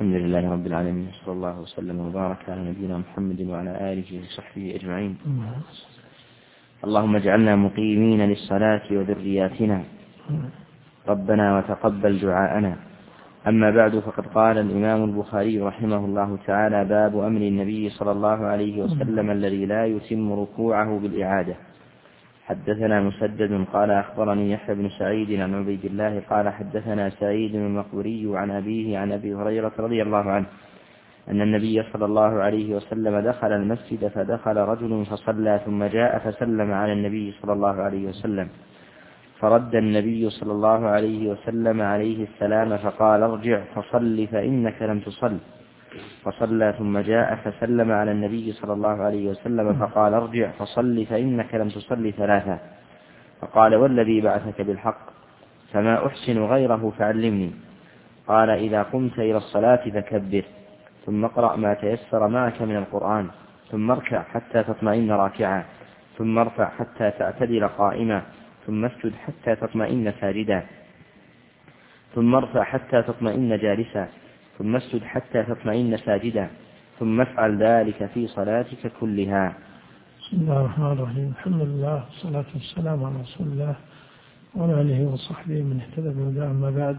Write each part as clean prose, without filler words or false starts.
الحمد لله رب العالمين، صلى الله وسلم وبارك على نبينا محمد وعلى آله وصحبه أجمعين. اللهم اجعلنا مقيمين للصلاة وذرياتنا، ربنا وتقبل دعاءنا. أما بعد، فقد قال الإمام البخاري رحمه الله تعالى: باب أمر النبي صلى الله عليه وسلم الذي لا يتم ركوعه بالإعادة. حدثنا مسدد قال أخبرني يحيى بن سعيد عن عبيد الله قال حدثنا سعيد المقبري عن أبيه عن أبي هريرة رضي الله عنه أن النبي صلى الله عليه وسلم دخل المسجد فدخل رجل فصلى ثم جاء فسلم على النبي صلى الله عليه وسلم، فرد النبي صلى الله عليه وسلم عليه السلام فقال: ارجع فصل فإنك لم تصل. فصلى ثم جاء فسلم على النبي صلى الله عليه وسلم فقال: ارجع فصل فإنك لم تصل ثلاثة. فقال: والذي بعثك بالحق فما أحسن غيره فعلمني. قال: إذا قمت إلى الصلاة فكبر، ثم اقرأ ما تيسر معك من القرآن، ثم اركع حتى تطمئن راكعا، ثم ارفع حتى تعتدل قائما، ثم اسجد حتى تطمئن ساجدا، ثم ارفع حتى تطمئن جالسا، ثم اسجد حتى تطمئن ساجدا، ثم افعل ذلك في صلاتك كلها. بسم الله الرحمن الرحيم. الحمد لله والصلاة والسلام على رسول الله وعلى آله وصحبه من اهتدى بهداه. أما بعد،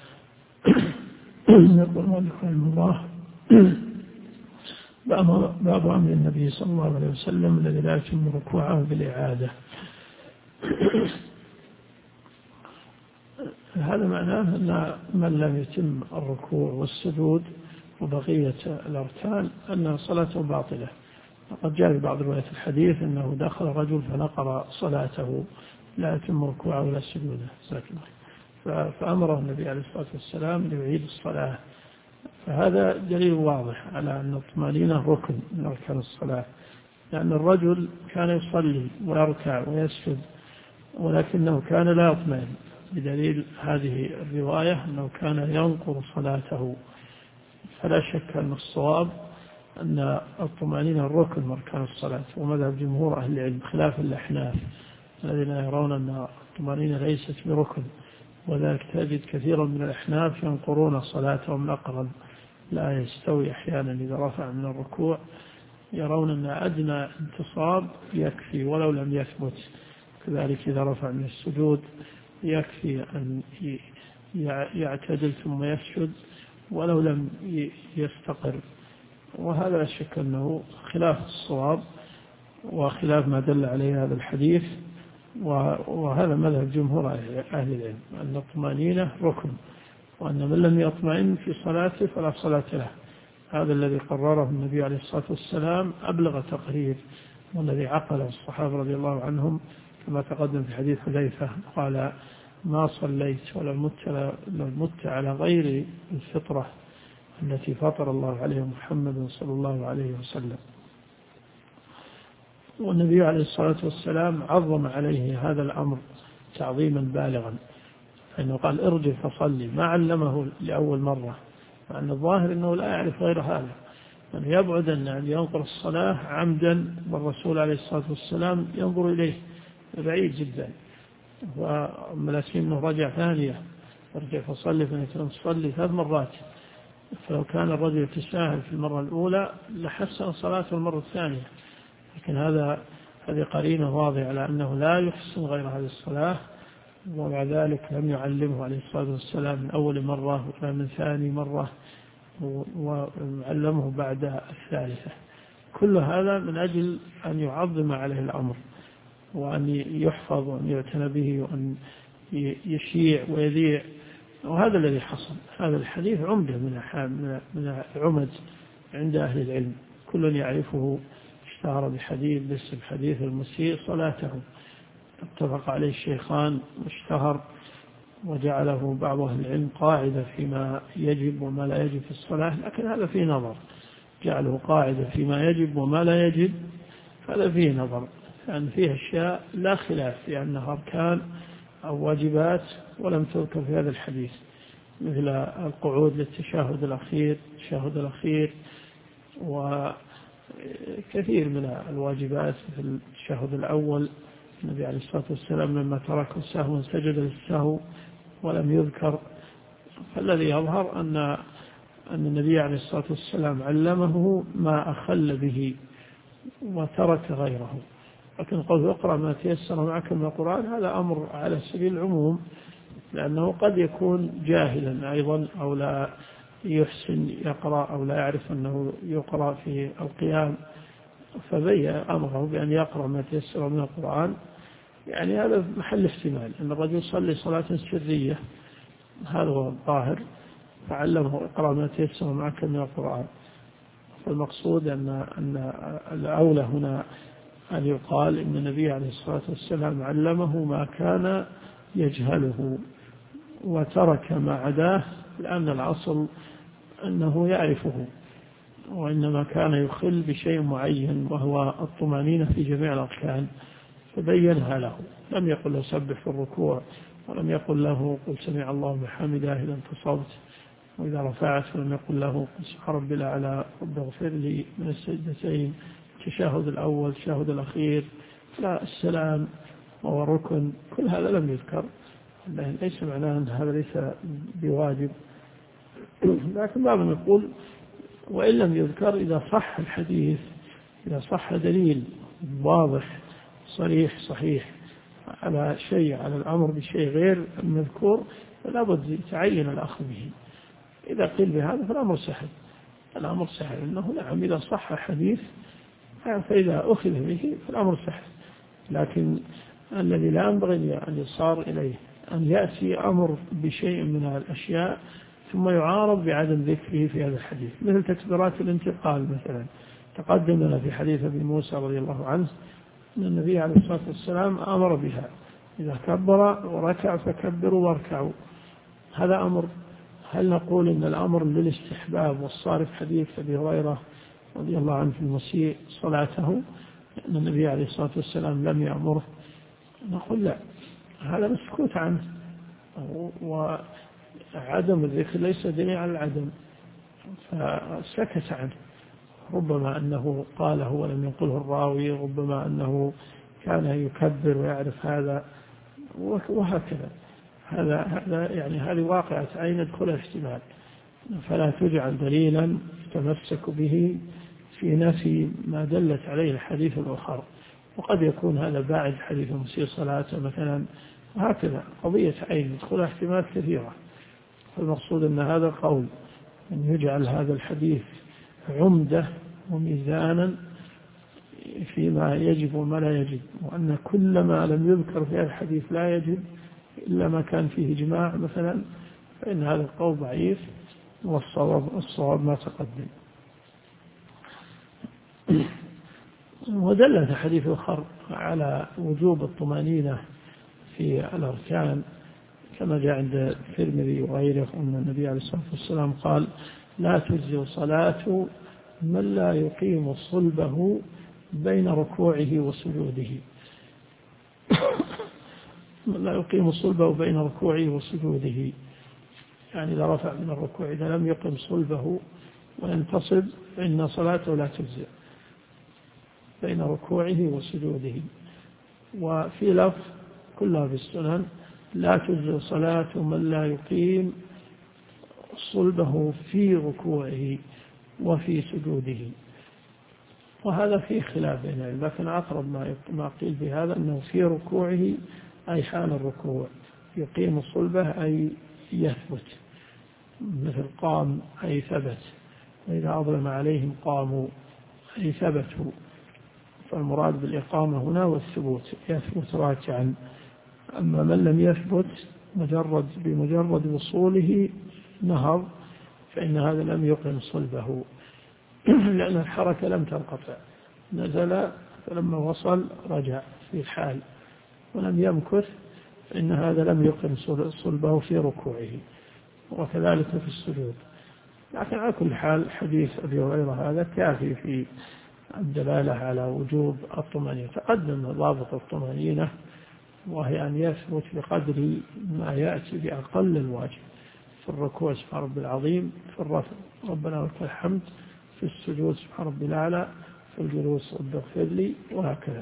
يقول المؤلف رحمه الله: باب أمر النبي صلى الله عليه وسلم الذي لا يتم ركوعه بالإعادة. هذا معناه أن من لم يتم الركوع والسجود وبقية الأركان أن صلاته باطلة. وقد جاء في بعض روايات الحديث أنه دخل رجل فنقر صلاته لا يتم ركوعه ولا سجوده، فأمره النبي عليه الصلاة والسلام ليعيد الصلاة. فهذا دليل واضح على أن الطمأنينة ركن من أركان الصلاة، لأن الرجل كان يصلي ويركع ويسجد ولكنه كان لا يطمئن، بدليل هذه الرواية أنه كان ينقر صلاته. فلا شك أن الصواب أن الطمأنينة ركن من أركان الصلاة، ومذهب جمهور أهل العلم خلاف الأحناف الذين يرون أن الطمأنينة ليست بركن، وذلك تجد كثيرا من الأحناف ينقرون صلاتهم نقرا لا يستوي أحيانا إذا رفع من الركوع، يرون أن أدنى انتصاب يكفي ولو لم يثبت، كذلك إذا رفع من السجود يكفي أن يعتدل ثم يسجد ولو لم يستقر. وهذا لا شك أنه خلاف الصواب وخلاف ما دل عليه هذا الحديث، وهذا مذهب جمهور أهل العلم أن الطمأنينة ركن، وأن من لم يطمئن في صلاته فلا صلاة له. هذا الذي قرره النبي عليه الصلاة والسلام أبلغ تقرير، والذي عقله الصحابة رضي الله عنهم كما تقدم في حديث حذيفة قال: ما صليت ولو مت على غير الفطرة التي فطر الله عليها محمد صلى الله عليه وسلم. والنبي عليه الصلاة والسلام عظم عليه هذا الأمر تعظيما بالغا، فإنه قال: ارجع فصلي، ما علمه لأول مرة، مع أن الظاهر أنه لا يعرف غير هذا، أن يبعد أن ينقر الصلاة عمدا، والرسول عليه الصلاة والسلام ينظر إليه بعيد جدا. وملاسين رجع ثانية: ارجع فصلي فإنك لم تصلي 3 مرات. فلو كان الرجل يتساهل في المرة الأولى لحسن صلاته المرة الثانية، لكن هذه قرينة واضحة على أنه لا يحسن غير هذه الصلاة، ومع ذلك لم يعلمه عليه الصلاة والسلام من أول مرة ولا من ثاني مرة، وعلمه بعد الثالثة. كل هذا من أجل أن يعظم عليه الأمر، وأن يحفظ وأن يعتنى به وأن يشيع ويذيع. وهذا الذي حصل. هذا الحديث عمدة من العمد عند أهل العلم، كل يعرفه، اشتهر باسم حديث المسيء صلاته، اتفق عليه الشيخان واشتهر، وجعله بعض أهل العلم قاعدة فيما يجب وما لا يجب في الصلاة. لكن هذا فيه نظر، جعله قاعدة فيما يجب وما لا يجب، هذا فيه نظر، لأن فيه أشياء لا خلاف لأنها أركان أو واجبات ولم تذكر في هذا الحديث، مثل القعود للتشهد الأخير، وكثير من الواجبات في التشهد الأول. النبي عليه الصلاة والسلام لما ترك السهو سجد للسهو ولم يذكر. فالذي يظهر أن أن النبي عليه الصلاة والسلام علمه ما أخل به وترك غيره. لكن قول اقرأ ما تيسر معك من القرآن هذا أمر على سبيل العموم، لأنه قد يكون جاهلا أيضا أو لا يحسن يقرأ أو لا يعرف أنه يقرأ في القيام، فبين أمره بأن يقرأ ما تيسر من القرآن. يعني هذا محل احتمال أن الرجل يصلي صلاة سرية، هذا هو الظاهر، فعلمه اقرأ ما تيسر معك من القرآن. فالمقصود أن الأولى هنا أن يقال إن النبي عليه الصلاة والسلام علمه ما كان يجهله وترك ما عداه، لأن الأصل أنه يعرفه، وإنما كان يخل بشيء معين وهو الطمأنينة في جميع الأركان فبينها له. لم يقل له سبح في الركوع، ولم يقل له قل سمع الله بحمده إذا انتصبت، وإذا رفعت ولم يقل له قل سبحان ربي الأعلى رب اغفر لي من السجدتين، التشهد الأول التشهد الأخير، لا السلام وهو ركن، كل هذا لم يذكر. ليس معناه أن هذا ليس بواجب، لكن بعضهم يقول وإن لم يذكر إذا صح الحديث، إذا صح دليل واضح صريح صحيح على شيء، على الأمر بشيء غير المذكور، فلا بد يتعين الأخذ به. إذا قيل بهذا فالأمر سهل، الأمر سهل أنه نعم إذا صح حديث فإذا أخذ به فالأمر سهل. لكن الذي لا ينبغي أن يصار إليه أن يأتي أمر بشيء من الأشياء ثم يعارض بعدم ذكره في هذا الحديث، مثل تكبيرات الانتقال مثلا. تقدم لنا في حديث أبي موسى رضي الله عنه أن النبي عليه الصلاة والسلام أمر بها، إذا كبر وركع فكبروا واركعوا. هذا أمر. هل نقول إن الأمر للاستحباب والصارف حديث أبي هريرة رضي الله عنه في المسيء صلاته أن النبي عليه الصلاة والسلام لم يأمره؟ نقول لا، هذا مسكوت عنه، وعدم الذكر ليس دليل على العدم، فسكت عنه. ربما أنه قاله ولم ينقله الراوي، ربما أنه كان يكبر ويعرف هذا، وهكذا. هذا يعني هذه واقعة عين يدخل احتمال، فلا تجعل دليلا تمسك به في نفي ما دلت عليه الحديث الآخر. وقد يكون هذا باعد حديث مسيء صلاته مثلا، وهكذا قضية عين يدخل احتمال كثيرة. فالمقصود أن هذا القول أن يجعل هذا الحديث عمدة وميزانا فيما يجب وما لا يجب، وأن كل ما لم يذكر في الحديث لا يجب إلا ما كان فيه إجماع مثلا، فإن هذا القول ضعيف، والصواب ما تقدم. ودلت حديث آخر على وجوب الطمأنينة في الأركان، كما جاء عند الترمذي وغيره أن النبي عليه الصلاة والسلام قال لا تجزي صلاة من لا يقيم صلبه بين ركوعه وسجوده. من لا يقيم صلبه بين ركوعه وسجوده، يعني إذا رفع من الركوع إذا لم يقم صلبه وينتصب فإن صلاته لا تجزئ بين ركوعه وسجوده. وفي لفظ كلها في السنن لا تجزئ صلاة من لا يقيم صلبه في ركوعه وفي سجوده. وهذا فيه خلاف بين العلماء، لكن أقرب ما قيل بهذا أنه في ركوعه أي حال الركوع، يقيم صلبه أي يثبت، مثل قام أي ثبت، وإذا أظلم عليهم قاموا أي ثبتوا. فالمراد بالإقامة هنا والثبوت، يثبت راكعا. أما من لم يثبت بمجرد وصوله نهض فإن هذا لم يقم صلبه، لأن الحركة لم تنقطع، نزل فلما وصل رجع في الحال ولم يمكث، فإن هذا لم يقم صلبه في ركوعه، وكذلك في السجود. لكن على كل حال حديث أبي هريرة هذا كافي في الدلالة على وجوب الطمأنينة. تقدم ضابط الطمأنينة وهي أن يثبت بقدر ما يأتي بأقل الواجب، في الركوع سبحان ربي العظيم، في الرفع ربنا ولك الحمد، في السجود سبحان ربي الأعلى، في الجلوس رب اغفر لي، وهكذا.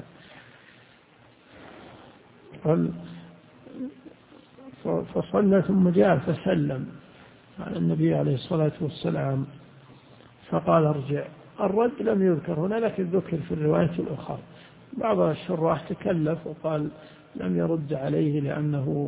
فصلى ثم جاء فسلم، على النبي عليه الصلاة والسلام فقال ارجع. الرد لم يذكر هنا لكن ذكر في الرواية الأخرى. بعض الشراح تكلف وقال لم يرد عليه لأنه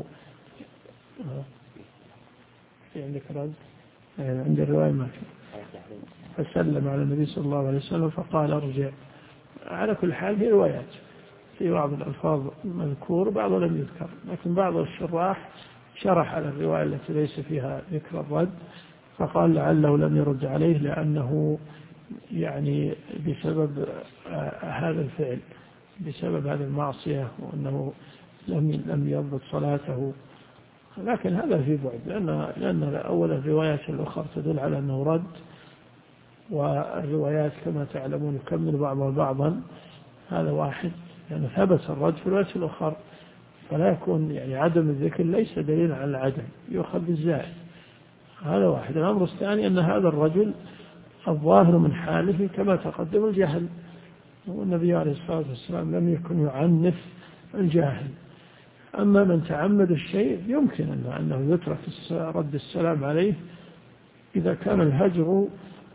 في عندك رد عند الرواية ما كان فسلم على النبي صلى الله عليه وسلم فقال ارجع. على كل حال في روايات في بعض الألفاظ مذكور بعض لم يذكر، لكن بعض الشراح شرح على الرواية التي ليس فيها ذكر الرد فقال لعله لم يرد عليه لأنه يعني بسبب هذا الفعل، بسبب هذه المعصية، وأنه لم يضبط صلاته. لكن هذا في بعد لأن أول الروايات الأخرى تدل على أنه رد، والروايات كما تعلمون يكمل بعضها بعضا. هذا واحد يعني ثبت الرد في الروايات الأخرى، فلا يكون يعني عدم الذكر ليس دليل على العدم، يؤخذ بالزائد. هذا واحد. الأمر الثاني أن هذا الرجل الظاهر من حاله كما تقدم الجهل، والنبي عليه الصلاة والسلام لم يكن يعنف الجاهل. أما من تعمد الشيء يمكن أنه يترك رد السلام عليه إذا كان الهجر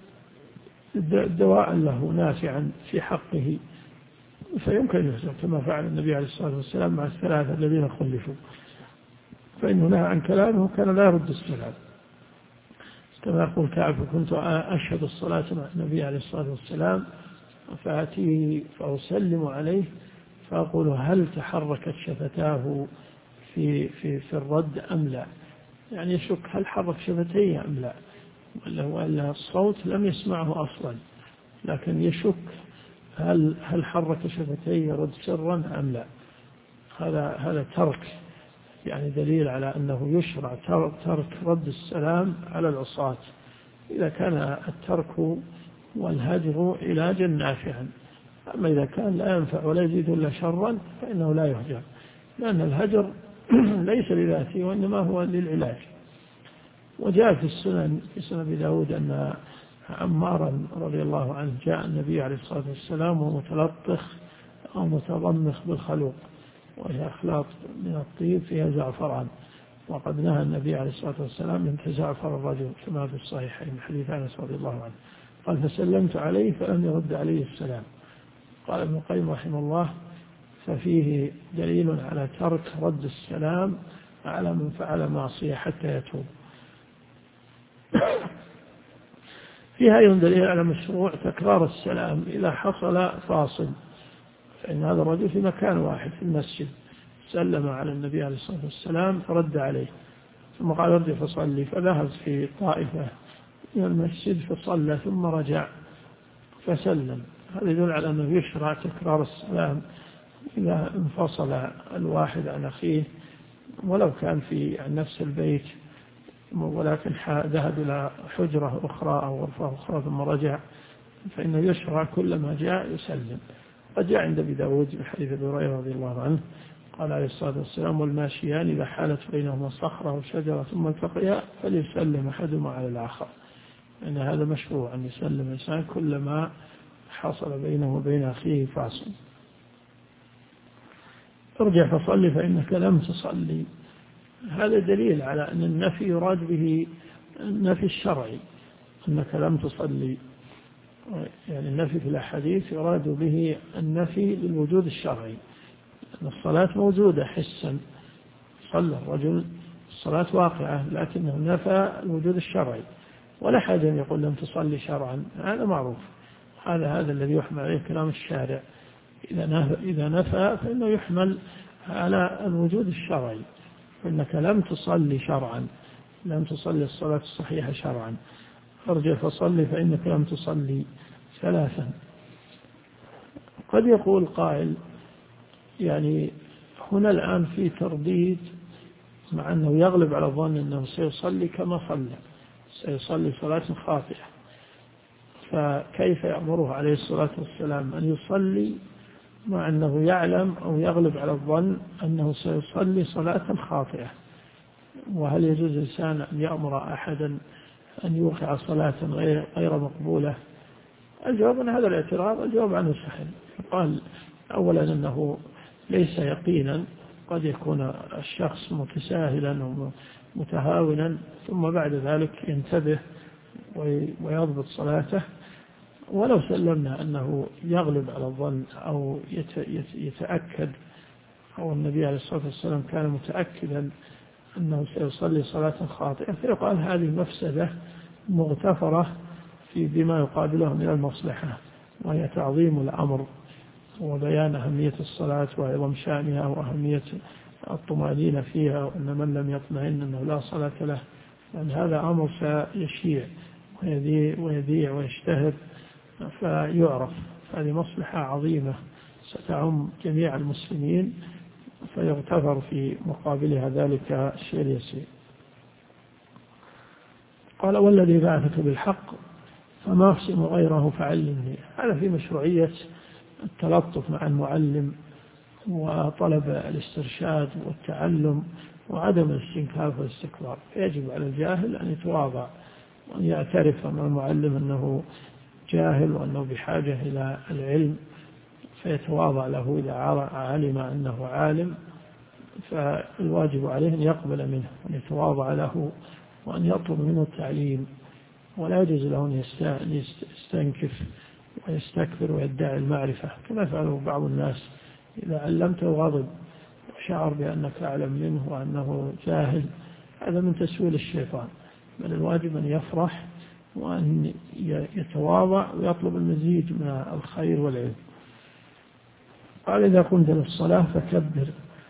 دواء له نافعا في حقه، فيمكن يهجر كما فعل النبي عليه الصلاة والسلام مع الثلاثة الذين خلفوا، فإنه نهى عن كلامه كان لا يرد السلام. كما يقول كعب كنت أشهد الصلاة مع النبي عليه الصلاة والسلام فأتيه فأسلم عليه فأقول هل تحركت شفتاه في الرد أم لا، يعني يشك هل حرك شفتيه أم لا، ولا الصوت لم يسمعه أصلا، لكن يشك هل حرك شفتيه يرد سرا أم لا. هذا ترك، يعني دليل على أنه يشرع ترك رد السلام على العصاة إذا كان الترك والهجر علاجا نافعا. أما إذا كان لا ينفع ولا يزيد إلا شرا فإنه لا يهجر، لأن الهجر ليس لذاته وإنما هو للعلاج. وجاء في السنن في سنن أبي داود أن عمارا رضي الله عنه جاء النبي عليه الصلاة والسلام ومتلطخ أو متضمخ بالخلوق، وهي أخلاط من الطيب فيها زعفران، وقد نهى النبي عليه الصلاة والسلام من تزعفر الرجل كما في الصحيحين حديث أنس رضي الله عنه. قال فسلمت عليه فلم يرد عليه السلام. قال ابن القيم رحمه الله ففيه دليل على ترك رد السلام على من فعل معصية حتى يتوب. فيها أيضا دليل على مشروع تكرار السلام إذا حصل فاصل، فإن هذا الرجل في مكان واحد في المسجد سلم على النبي عليه الصلاة والسلام فرد عليه ثم قال ارجع فصلي، فذهب في طائفة من المسجد فصلى ثم رجع فسلم. هذا يدل على أنه يشرع تكرار السلام إذا انفصل الواحد عن أخيه ولو كان في نفس البيت، ولكن ذهب إلى حجرة أخرى أو غرفة أخرى ثم رجع، فإنه يشرع كلما جاء يسلم. قد جاء عند أبي داود بحديث أبي هريرة رضي الله عنه قال عليه الصلاة والسلام والماشيان إذا حالت بينهما صخرة أو شجرة ثم التقيا فليسلم أحدهما على الآخر، إن هذا مشروع أن يسلم الإنسان كلما حصل بينه وبين أخيه فاصل. ارجع فصلي فإنك لم تصلي. هذا دليل على أن النفي يراد به النفي الشرعي، أنك لم تصلي، يعني النفي في الأحاديث يراد به النفي للوجود الشرعي، أن الصلاة موجودة حسا، صلى الرجل الصلاة واقعة، لكنه نفى الوجود الشرعي، ولا حاجة أن يقول لم تصلي شرعا، هذا معروف. هذا الذي يحمل عليه كلام الشارع، إذا نفى فإنه يحمل على الوجود الشرعي، فإنك لم تصلي شرعا، لم تصلي الصلاة الصحيحة شرعا. ارجع فصلي فإنك لم تصلي ثلاثا. قد يقول قائل يعني هنا الآن في ترديد، مع أنه يغلب على الظن أنه سيصلي كما صلى، سيصلي صلاة خاطئة، فكيف يأمره عليه الصلاة والسلام أن يصلي مع أنه يعلم أو يغلب على الظن أنه سيصلي صلاة خاطئة؟ وهل يجوز الإنسان أن يأمر أحدا أن يوقع صلاة غير مقبولة؟ الجواب عن هذا الاعتراض الجواب عنه سهل. قال أولا أنه ليس يقينا، قد يكون الشخص متساهلا متهاونا ثم بعد ذلك ينتبه ويضبط صلاته. ولو سلمنا أنه يغلب على الظن أو يتأكد، أو النبي عليه الصلاة والسلام كان متأكدا أنه سيصلي صلاة خاطئة، فيقال هذه مفسدة مغتفرة بما يقابله من المصلحة، وهي تعظيم الأمر وبيان أهمية الصلاة وعظم شأنها وأهمية الطمأنينة فيها، وأن من لم يطمئن أنه لا صلاة له، لأن هذا أمر سيشيع ويذيع ويشتهر فيعرف. هذه مصلحة عظيمة ستعم جميع المسلمين، فيغتفر في مقابلها ذلك الشيء اليسير. قال والذي بعثك بالحق فما أحسن غيره فعلمني. هذا في مشروعية التلطف مع المعلم وطلب الاسترشاد والتعلم وعدم الاستنكاف والاستكبار. يجب على الجاهل أن يتواضع وأن يعترف أمام المعلم أنه جاهل وأنه بحاجة إلى العلم، فيتواضع له إذا علم أنه عالم، فالواجب عليه أن يقبل منه وأن يتواضع له وأن يطلب منه التعليم، ولا يجوز له أن يستنكف ويستكبر ويدعي المعرفة كما يفعله بعض الناس. إذا علمته غضب وشعر بأنك أعلم منه وأنه جاهل، هذا من تسويل الشيطان، بل الواجب أن يفرح وأن يتواضع ويطلب المزيد من الخير والعلم. قال إذا قمت للصلاة فكبر،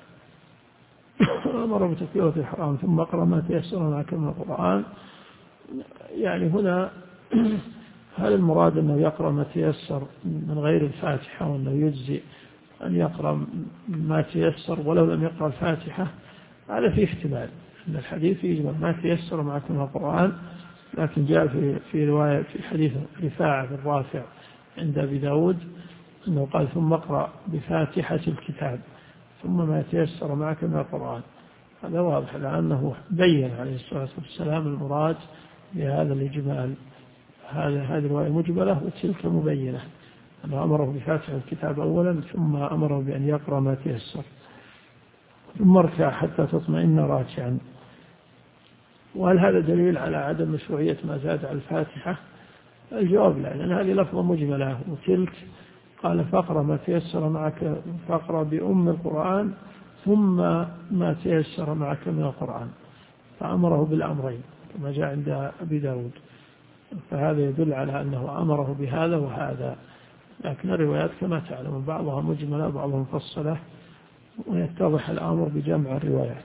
أمر بتكبيرة الإحرام ثم اقرأ ما تيسر معك من القرآن. يعني هنا هل المراد أنه يقرأ ما تيسر من غير الفاتحة، وأنه يجزي أن يقرأ ما تيسر ولو لم يقرأ الفاتحة؟ هذا فيه احتمال، أن الحديث يجمع ما تيسر معك من القرآن، لكن جاء في رواية في حديث رفاعة بن رافع عند أبي داود أنه قال ثم اقرأ بفاتحة الكتاب ثم ما تيسر معك من القرآن. هذا واضح لأنه بين عليه الصلاة والسلام المراد بهذا الإجمال. هذه الرواية مجملة وتلك مبينة، أنه أمره بفاتحة الكتاب أولا ثم أمره بأن يقرأ ما تيسر، ثم اركع حتى تطمئن راكعا. وهل هذا دليل على عدم مشروعية ما زاد على الفاتحة؟ الجواب لا، لأن هذه لفظة مجملة، وتلك قال فاقرأ ما تيسر معك، فاقرأ بأم القرآن ثم ما تيسر معك من القرآن، فأمره بالأمرين كما جاء عند أبي داود. فهذا يدل على أنه أمره بهذا وهذا، لكن الروايات كما تعلم بعضها مجملة وبعضها مفصلة، ويتضح الأمر بجمع الروايات.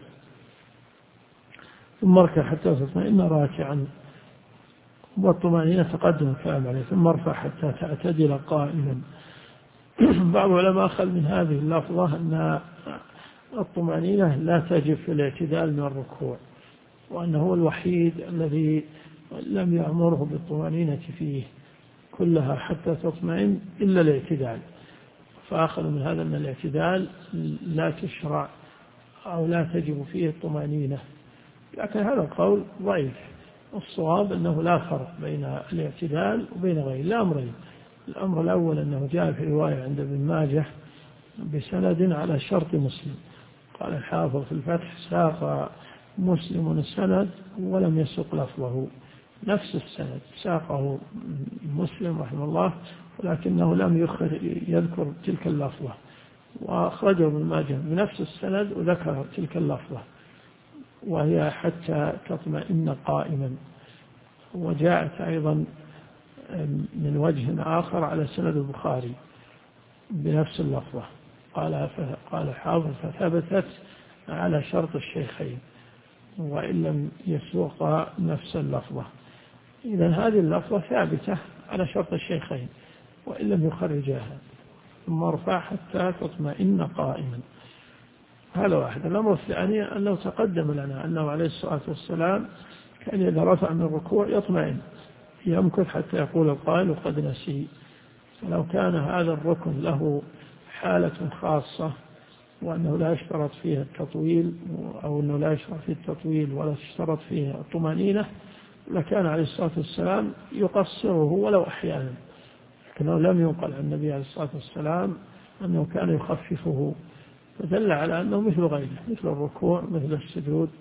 ثم اركع حتى تطمئن راكعا، والطمأنينة تقدم الكلام عليه. ثم ارفع حتى تعتدل قائما. بعض العلماء أخذ من هذه اللفظة أن الطمأنينة لا تجب في الاعتدال من الركوع، وأنه هو الوحيد الذي لم يأمره بالطمأنينة فيه كلها حتى تطمئن إلا الاعتدال. فأخذ من هذا أن الاعتدال لا تشرع أو لا تجب فيه الطمأنينة، لكن هذا القول ضعيف. الصواب أنه لا فرق بين الاعتدال وبين غيره، لا أمرين. الأمر الأول أنه جاء في رواية عند ابن ماجه بسند على شرط مسلم، قال الحافظ في الفتح ساق مسلم السند ولم يسق لفظه، نفس السند ساقه مسلم رحمه الله ولكنه لم يذكر تلك اللفظة، وأخرجه ابن ماجه بنفس السند وذكر تلك اللفظة وهي حتى تطمئن قائما. وجاءت أيضا من وجه آخر على سند البخاري بنفس اللفظة، قال الحافظ فثبتت على شرط الشيخين وإن لم يسوق نفس اللفظة. إذن هذه اللفظة ثابتة على شرط الشيخين وإن لم يخرجها. ثم ارفع حتى تطمئن قائما. هذا واحد. الأمر الثاني أنه تقدم لنا أنه عليه الصلاة والسلام كان إذا رفع من الركوع يطمئن، يمكث حتى يقول القائل وقد نسي. فلو كان هذا الركن له حالة خاصة وأنه لا يشترط فيها التطويل، أو أنه لا يشترط فيه التطويل ولا يشترط فيه الطمأنينة، لكان عليه الصلاة والسلام يقصره ولو أحيانا، لكنه لم ينقل عن النبي عليه الصلاة والسلام أنه كان يخففه، فدل على أنه مثل غيره، مثل الركوع مثل السجود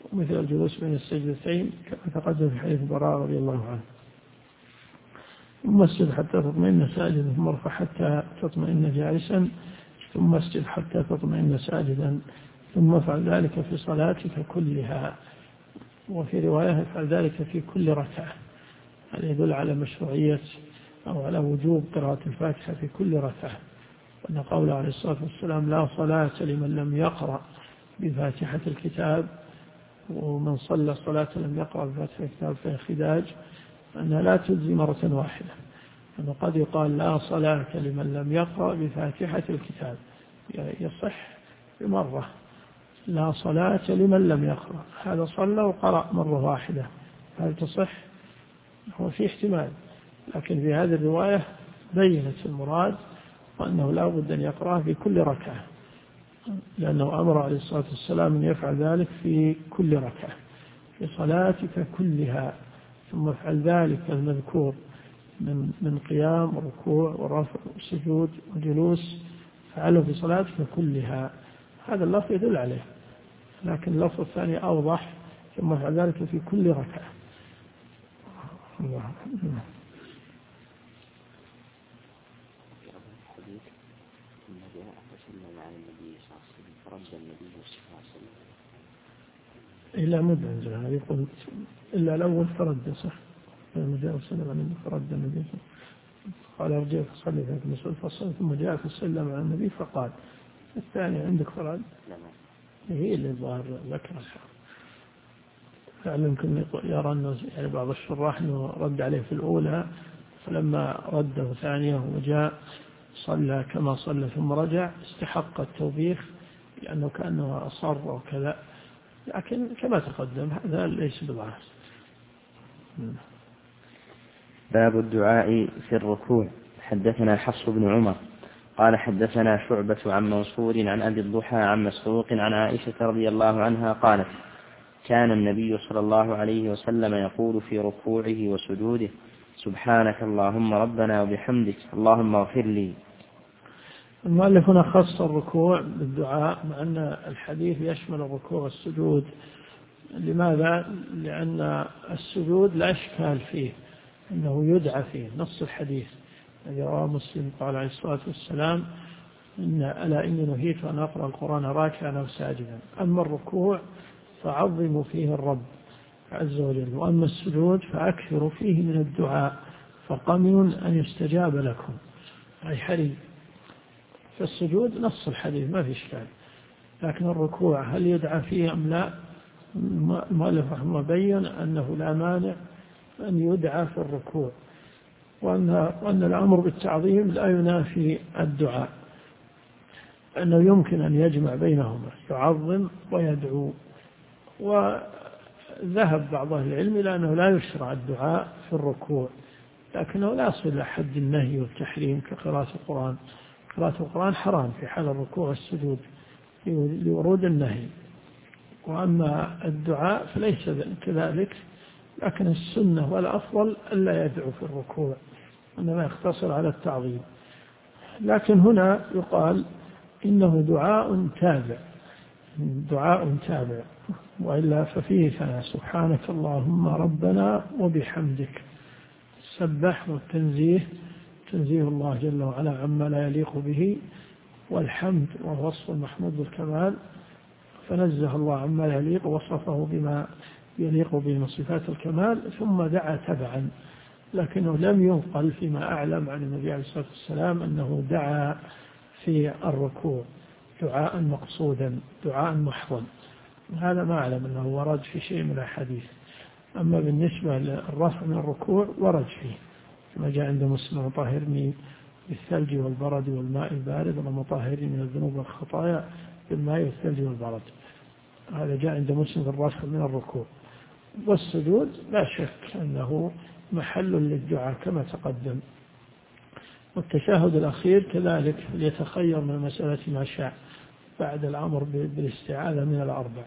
مثل الجلوس بين السجدتين كما تقدم في حديث براء رضي الله عنه. ثم اسجد حتى تطمئن ساجدا، ثم ارفع حتى تطمئن جالسا، ثم اسجد حتى تطمئن ساجدا، ثم افعل ذلك في صلاتك كلها. وفي رواية افعل ذلك في كل ركعة. هذا يدل على مشروعية أو على وجوب قراءة الفاتحة في كل ركعة، وأن قوله عليه الصلاة والسلام لا صلاة لمن لم يقرأ بفاتحة الكتاب، ومن صلى صلاة لم يقرأ بفاتحة الكتاب فهي خداج، أنها لا تجزي مرة واحدة، أنه قد يقال لا صلاة لمن لم يقرأ بفاتحة الكتاب، يصح بمرة. لا صلاة لمن لم يقرأ، هذا صلى وقرأ مرة واحدة، هل تصح؟ هو في احتمال، لكن في هذه الرواية بينت المراد، وأنه لا بد أن يقرأ في كل ركعة، لأنه أمر عليه الصلاة والسلام أن يفعل ذلك في كل ركعة في صلاتك كلها. ثم افعل ذلك المذكور من قيام وركوع ورفع وسجود وجلوس، فعله في صلاتك كلها. هذا اللفظ يدل عليه، لكن اللفظ الثاني أوضح، ثم افعل ذلك في كل ركعة. الله. إلا مدة هذا يقول إلا الأول فرد صح، لما جاء وسلم عن النبي فرد النبي قال ارجع فصلي ذاك المسؤول فصل، ثم جاء فسلم على النبي فقال. الثاني عندك فرد هي اللي ظاهر ذكر فعلا. يمكن يرى أنه يعني بعض الشراح أنه رد عليه في الأولى، فلما رده ثانية وجاء صلى كما صلى ثم رجع استحق التوبيخ، لأنه كأنه أصر وكذا، لكن كما تقدم هذا ليس بضعف. باب الدعاء في الركوع. حدثنا حفص بن عمر قال حدثنا شعبة عن منصور عن أبي الضحى عن مسروق عن عائشة رضي الله عنها قالت كان النبي صلى الله عليه وسلم يقول في ركوعه وسجوده سبحانك اللهم ربنا وبحمدك اللهم اغفر لي. المؤلف هنا خص الركوع بالدعاء، مع أن الحديث يشمل الركوع والسجود. لماذا؟ لأن السجود لا إشكال فيه، أنه يدعى فيه، نص الحديث الذي رواه مسلم قال عليه الصلاة والسلام ألا إني نهيت أن أقرأ القرآن راكعا أو ساجدا. أما الركوع فعظموا فيه الرب عز وجل، وأما السجود فأكثروا فيه من الدعاء، فقمن أن يستجاب لكم، أي حري. فالسجود نص الحديث ما في إشكال، لكن الركوع هل يدعى فيه أم لا؟ المؤلف رحمه الله بين أنه لا مانع أن يدعى في الركوع، وأن الأمر بالتعظيم لا ينافي الدعاء، أنه يمكن أن يجمع بينهما، يعظم ويدعو. وذهب بعض أهل العلم إلى أنه لا يشرع الدعاء في الركوع، لكنه لا يصل إلى حد النهي والتحريم كقراءة القرآن. قراءة القرآن حرام في حال الركوع والسجود لورود النهي، وأما الدعاء فليس كذلك، لكن السنة والأفضل ألا يدعو في الركوع، إنما يقتصر على التعظيم. لكن هنا يقال إنه دعاء تابع، دعاء تابع، وإلا ففيه ثناء سبحانك اللهم ربنا وبحمدك، السبح والتنزيه، تنزيه الله جل وعلا عما لا يليق به، والحمد وهو وصف المحمود بالكمال، فنزه الله عما لا يليق ووصفه بما يليق به من صفات الكمال، ثم دعا تبعا. لكنه لم ينقل فيما أعلم عن النبي عليه الصلاة والسلام أنه دعا في الركوع دعاء مقصودا دعاء محضا، هذا ما أعلم أنه ورد في شيء من الحديث. أما بالنسبة للرفع من الركوع ورد فيه، كما جاء عند مسلم مطهرني بالثلج والبرد والماء البارد، ومطهرني من الذنوب والخطايا بالماء والثلج والبرد، هذا جاء عند مسلم الرفع من الركوع. والسجود لا شك أنه محل للدعاء كما تقدم. والتشهد الأخير كذلك ليتخير من المسألة ما شاء بعد الأمر بالاستعاذة من الأربع،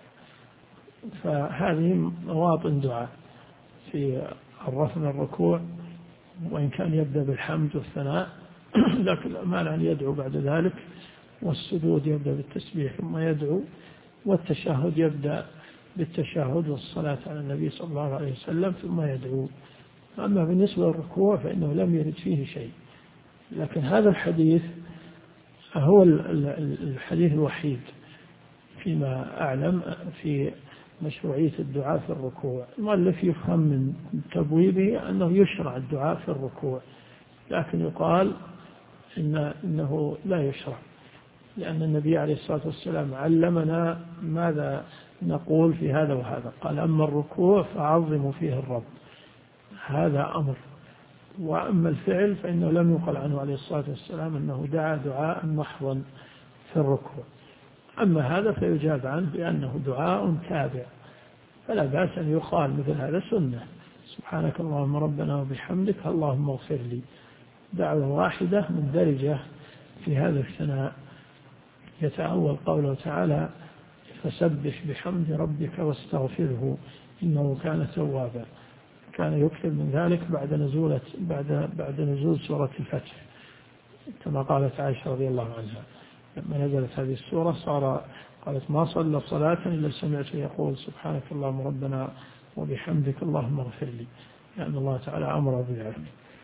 فهذه مواطن دعاء في الرفع من الركوع، وإن كان يبدأ بالحمد والثناء لكن ما أن يدعو بعد ذلك. والسجود يبدأ بالتسبيح ثم يدعو، والتشهد يبدأ بالتشهد والصلاة على النبي صلى الله عليه وسلم ثم يدعو. أما بالنسبة للركوع فإنه لم يرد فيه شيء، لكن هذا الحديث هو الحديث الوحيد فيما أعلم في مشروعية الدعاء في الركوع. المؤلف يفهم من تبويبه أنه يشرع الدعاء في الركوع، لكن يقال إنه لا يشرع، لأن النبي عليه الصلاة والسلام علمنا ماذا نقول في هذا وهذا. قال: أما الركوع فعظموا فيه الرب، هذا أمر. وأما الفعل فإنه لم يقل عنه عليه الصلاة والسلام أنه دعا دعاء محضا في الركوع. أما هذا فيجاب عنه بأنه دعاء تابع، فلا بأس أن يقال مثل هذا سنة: سبحانك اللهم ربنا وبحمدك اللهم اغفر لي، دعوة واحدة مندرجة في هذا الثناء. يتأول قوله تعالى: فسبح بحمد ربك واستغفره إنه كان توابا. كان يكثر من ذلك بعد نزول سورة الفتح، كما قالت عائشة رضي الله عنها لما نزلت هذه السورة قالت: ما صلى صلاة إلا سمعت يقول سبحانك اللهم ربنا وبحمدك اللهم اغفر لي، لأن الله تعالى أمر بذلك.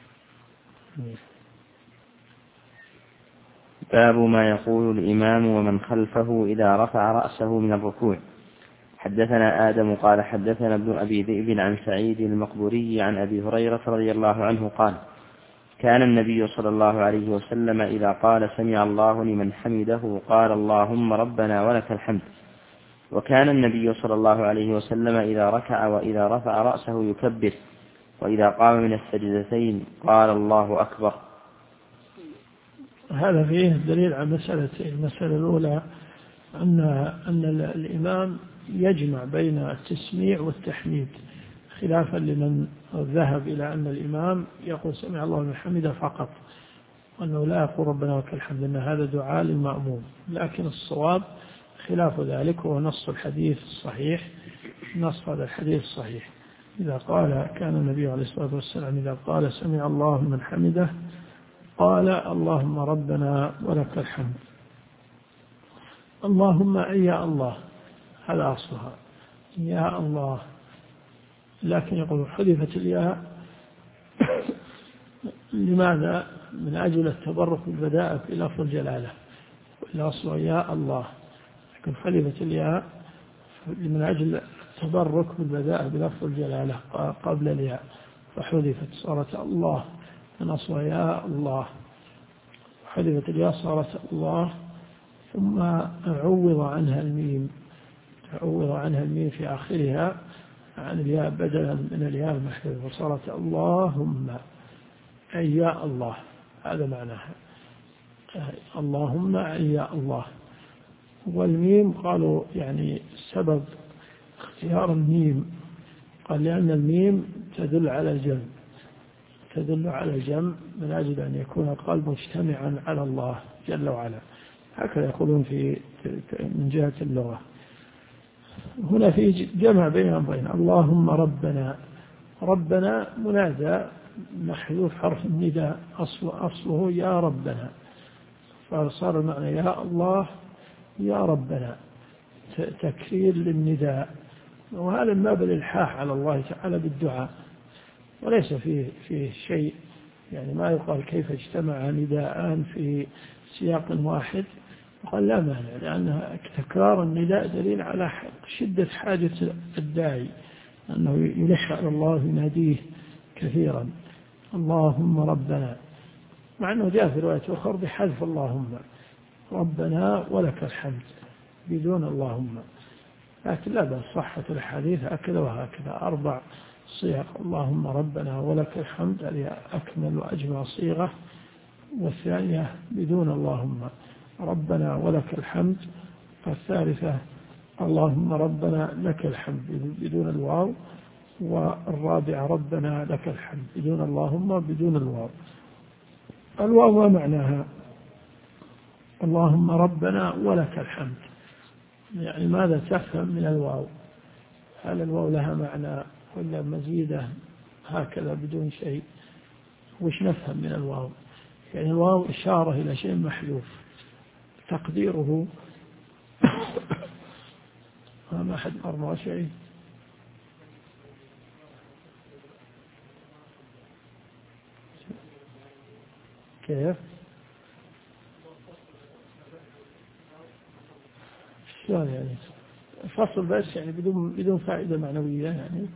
باب ما يقول الإمام ومن خلفه إذا رفع رأسه من الركوع. حدثنا آدم قال حدثنا ابن أبي ذئب عن سعيد المقبوري عن أبي هريرة رضي الله عنه قال: كان النبي صلى الله عليه وسلم إذا قال سمع الله لمن حمده قال اللهم ربنا ولك الحمد. وكان النبي صلى الله عليه وسلم إذا ركع وإذا رفع رأسه يكبر، وإذا قام من السجدتين قال الله أكبر. هذا فيه دليل على مسألتين: المسألة الأولى أن الإمام يجمع بين التسميع والتحميد، خلافا لمن ذهب إلى أن الإمام يقول سمع الله لمن حمده فقط، وأنه لا يقول ربنا ولك الحمد، أن هذا دعاء للمأموم. لكن الصواب خلاف ذلك، هو نص الحديث الصحيح، نص هذا الحديث الصحيح. إذا قال كان النبي عليه الصلاة والسلام إذا قال سمع الله لمن حمده قال اللهم ربنا ولك الحمد. اللهم أي يا الله، هذا أصلها يا الله، لكن يقول حذفت الياء لماذا؟ من أجل التبرك بالبداءة في لفظ الجلالة، الأصل يا الله، لكن حذفت الياء من أجل التبرك بالبداءة بلفظ الجلالة قبل الياء، فحذفت صارت الله، الأصل يا الله، حذفت الياء صارت الله، ثم عوض عنها الميم في آخرها عن الياء بدلا من الياء المحذوفة، وصارت اللهم أي يا الله، هذا معناها اللهم أي يا الله. والميم قالوا يعني سبب اختيار الميم، قال لأن الميم تدل على الجمع من أجل أن يكون القلب مجتمعا على الله جل وعلا، هكذا يقولون من جهة اللغة. هنا في جمع بين أمرين: اللهم ربنا منادى محذوف حرف النداء، أصله يا ربنا، فصار المعنى يا الله يا ربنا، تكرير للنداء، وهذا من باب الإلحاح على الله تعالى بالدعاء، وليس فيه شيء، يعني ما يقال كيف اجتمع نداءان في سياق واحد. قال لا مانع، لأن تكرار النداء دليل على شدة حاجة الداعي، أنه يلح على الله يناديه كثيرا اللهم ربنا، مع أنه جاء في رواية أخرى بحذف اللهم ربنا ولك الحمد بدون اللهم، لكن لا بأس، صحة الحديث هكذا وهكذا 4 صيغ: اللهم ربنا ولك الحمد، هذه أكمل وأجمع صيغة، والثانية بدون اللهم ربنا ولك الحمد، الثالثة اللهم ربنا لك الحمد بدون الواو، والرابعة ربنا لك الحمد بدون اللهم بدون الواو. الواو ما معناها؟ اللهم ربنا ولك الحمد، يعني ماذا تفهم من الواو؟ هل الواو لها معنى ولا مزيدة هكذا بدون شيء؟ وش نفهم من الواو؟ يعني الواو إشارة إلى شيء محذوف، تقديره ما أحد مرة شيء. كيف؟ شلون يعني؟ فصل بس يعني بدون فائدة معنوية يعني.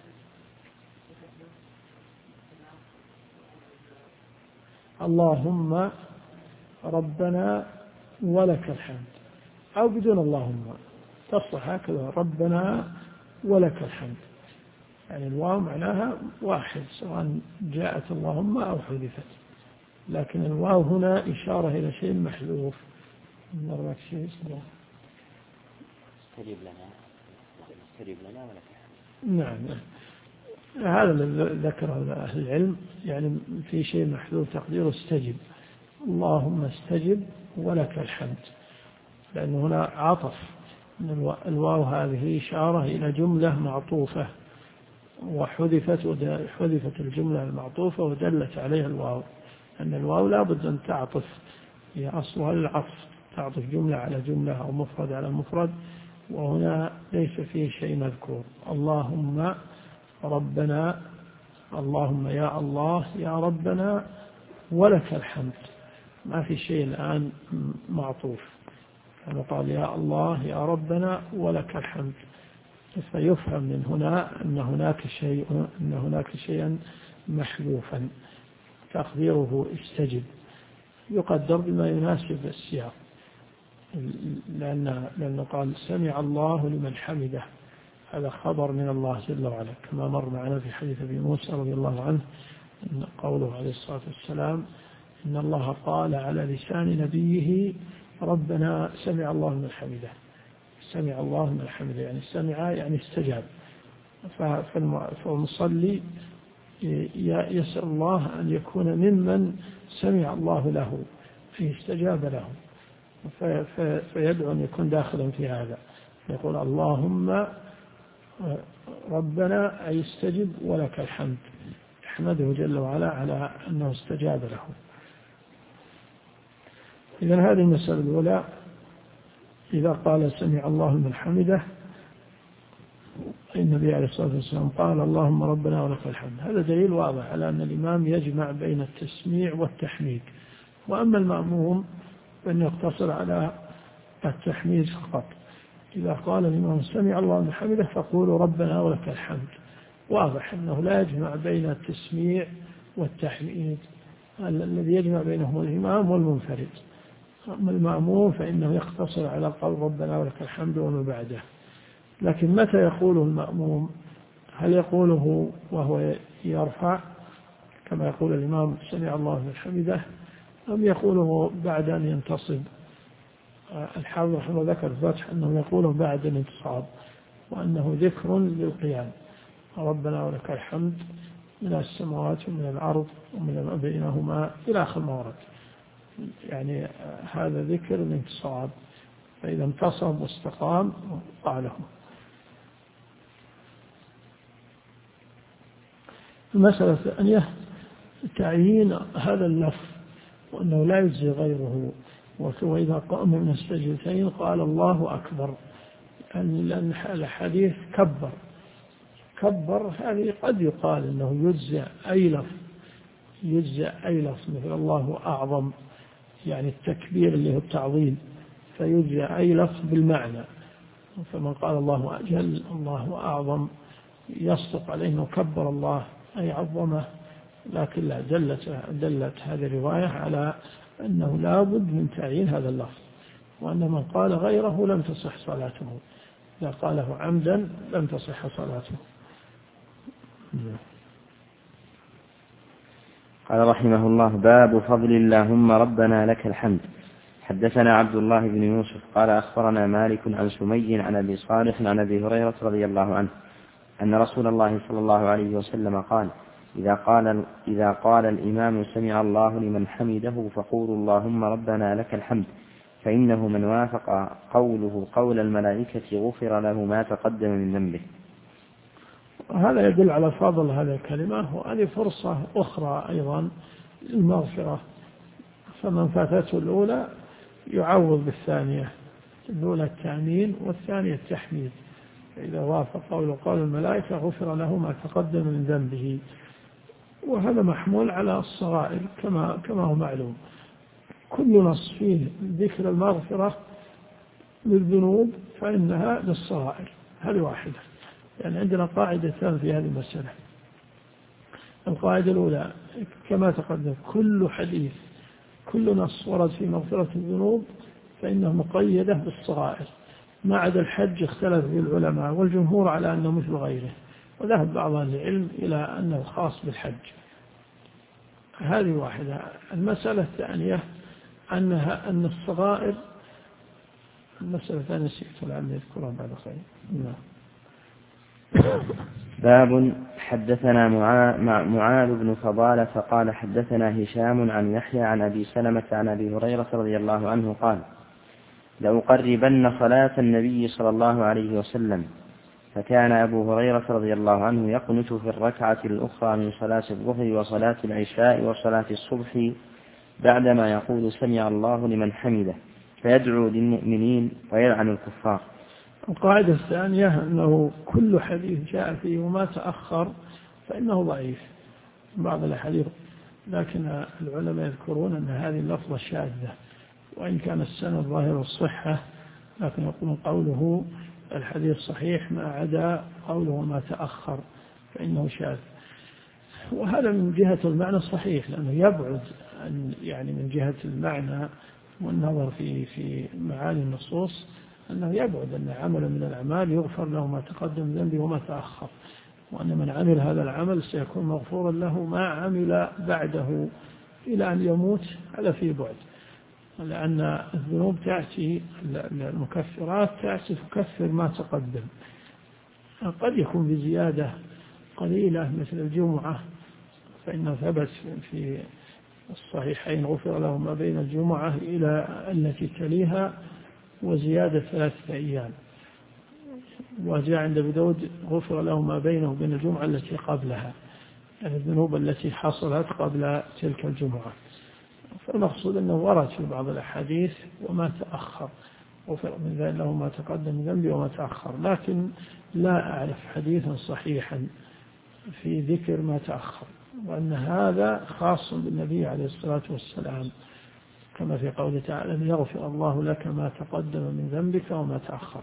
اللهم ربنا ولك الحمد، أو بدون اللهم تصلح هكذا، ربنا ولك الحمد، يعني الواو معناها واحد سواء جاءت اللهم أو حذفت، لكن الواو هنا إشارة إلى شيء محذوف. نرى شيء اسمه استجب لنا ولك الحمد. نعم، هذا الذي ذكره أهل العلم، يعني في شيء محذوف تقديره استجب، اللهم استجب ولك الحمد، لأن هنا عطف، الواو هذه إشارة إلى جملة معطوفة وحذفت الجملة المعطوفة ودلت عليها الواو، أن الواو لا بد أن تعطف، هي أصلها العطف، تعطف جملة على جملة أو مفرد على مفرد، وهنا ليس فيه شيء مذكور. اللهم ربنا، اللهم يا الله يا ربنا ولك الحمد، ما في شيء الآن معطوف، كما قال يا الله يا ربنا ولك الحمد، فيفهم من هنا أن هناك شيئا محذوفا تقديره استجب، يقدر بما يناسب السياق، لأنه قال سمع الله لمن حمده، هذا خبر من الله جل وعلا، كما مر معنا في حديث أبي موسى رضي الله عنه أن قوله عليه الصلاة والسلام إن الله قال على لسان نبيه ربنا سمع الله لمن حمده، سمع الله لمن حمده يعني سمع يعني استجاب، فالمصلي يسأل الله أن يكون ممن سمع الله له فاستجاب له، فيدعو أن يكون داخلا في هذا، يقول اللهم ربنا أي استجب ولك الحمد، يحمده جل وعلا على أنه استجاب له. إذن هذه المسألة الأولى، إذا قال سمع الله لمن حمده، النبي عليه الصلاة والسلام قال اللهم ربنا ولك الحمد، هذا دليل واضح على أن الإمام يجمع بين التسميع والتحميد، وأما المأموم فإنه يقتصر على التحميد فقط، إذا قال الإمام سمع الله لمن حمده فقولوا ربنا ولك الحمد، واضح أنه لا يجمع بين التسميع والتحميد، الذي يجمع بينهم الإمام والمنفرد، أما المأموم فإنه يقتصر على قول ربنا ولك الحمد وما بعده. لكن متى يقوله المأموم؟ هل يقوله وهو يرفع كما يقول الإمام سمع الله لمن حمده، أم يقوله بعد أن ينتصب؟ الحافظ رحمه الله ذكر الفتح أنه يقوله بعد الانتصاب، وأنه ذكر للقيام، ربنا ولك الحمد من السماوات ومن الأرض ومن ما بينهما إلى آخر ما ورد، يعني هذا ذكر الانتصاب، فإذا انتصب واستقام قاله. المسألة الثانية تعيين هذا اللفظ وأنه لا يجزي غيره، وإذا قام من السجدتين قال الله أكبر، لأن الحديث كبر هذه قد يقال أنه يجزئ أي لفظ مثل الله أعظم، يعني التكبير اللي هو التعظيم، فيجزئ أي لفظ بالمعنى، فمن قال الله أجل الله أعظم يصدق عليه أنه كبر الله أي عظمه، لكن لا، دلت هذه الرواية على أنه لا بد من تعيين هذا اللفظ، وأن من قال غيره لم تصح صلاته، إذا قاله عمدا لم تصح صلاته. قال رحمه الله باب فضل اللهم ربنا لك الحمد. حدثنا عبد الله بن يوسف قال أخبرنا مالك عن سمي عن أبي صالح عن أبي هريرة رضي الله عنه أن رسول الله صلى الله عليه وسلم قال إذا قال الإمام سمع الله لمن حمده فقولوا اللهم ربنا لك الحمد، فإنه من وافق قوله قول الملائكة غفر له ما تقدم من ذنبه. هذا يدل على فضل هذه الكلمة، وهذه فرصة أخرى أيضا للمغفرة، فمن فاتته الأولى يعوض بالثانية، الأولى التأمين والثانية التحميد، فإذا وافق قول الملائكة غفر له ما تقدم من ذنبه. وهذا محمول على الصغائر كما هو معلوم. كل نص فيه ذكر المغفرة للذنوب فإنها للصغائر، هذه واحدة. يعني عندنا قاعدتان في هذه المسألة. القاعدة الأولى كما تقدم، كل نص ورد في مغفرة الذنوب فإنه مقيدة بالصغائر، ما عدا الحج اختلف في العلماء، والجمهور على أنه مثل غيره، وذهب بعض أهل العلم إلى أنه خاص بالحج. هذه واحدة. المسألة الثانية أن الصغائر، المسألة الثانية نسيت لعل يذكرها بعد خير. باب حدثنا معاذ بن فضالة قال حدثنا هشام عن يحيى عن أبي سلمة عن أبي هريرة رضي الله عنه قال لأقربن صلاة النبي صلى الله عليه وسلم، فكان أبو هريرة رضي الله عنه يقنت في الركعة الأخرى من صلاة الظهر وصلاة العشاء وصلاة الصبح بعدما يقول سمع الله لمن حمده، فيدعو للمؤمنين ويلعن الكفار. القاعدة الثانية أنه كل حديث جاء فيه وما تأخر فإنه ضعيف بعض الحديث، لكن العلماء يذكرون أن هذه اللفظة شاذة، وإن كان السند ظاهر الصحة، لكن يقولون قوله الحديث صحيح ما عدا قوله ما تأخر فإنه شاذ. وهذا من جهة المعنى الصحيح، لأنه يبعد يعني من جهة المعنى والنظر في معاني النصوص، أنه يبعد أن عمل من الأعمال يغفر له ما تقدم ذنبه وما تأخر، وأن من عمل هذا العمل سيكون مغفورا له ما عمل بعده إلى أن يموت. هذا فيه بعد، لأن الذنوب تأتي، المكفرات تأتي تكفر ما تقدم. قد يكون بزيادة قليلة مثل الجمعة، فإنه ثبت في الصحيحين غفر له ما بين الجمعة إلى التي تليها وزيادة 3 أيام، وجاء عند أبي داود غفر له ما بينه وبين الجمعة التي قبلها، يعني الذنوب التي حصلت قبل تلك الجمعة. فالمقصود أنه ورد في بعض الأحاديث وما تأخر، غفر من ذلك له ما تقدم من ذنبه وما تأخر، لكن لا أعرف حديثا صحيحا في ذكر ما تأخر، وأن هذا خاص بالنبي عليه الصلاة والسلام، كما في قوله تعالى ليغفر الله لك ما تقدم من ذنبك وما تأخر.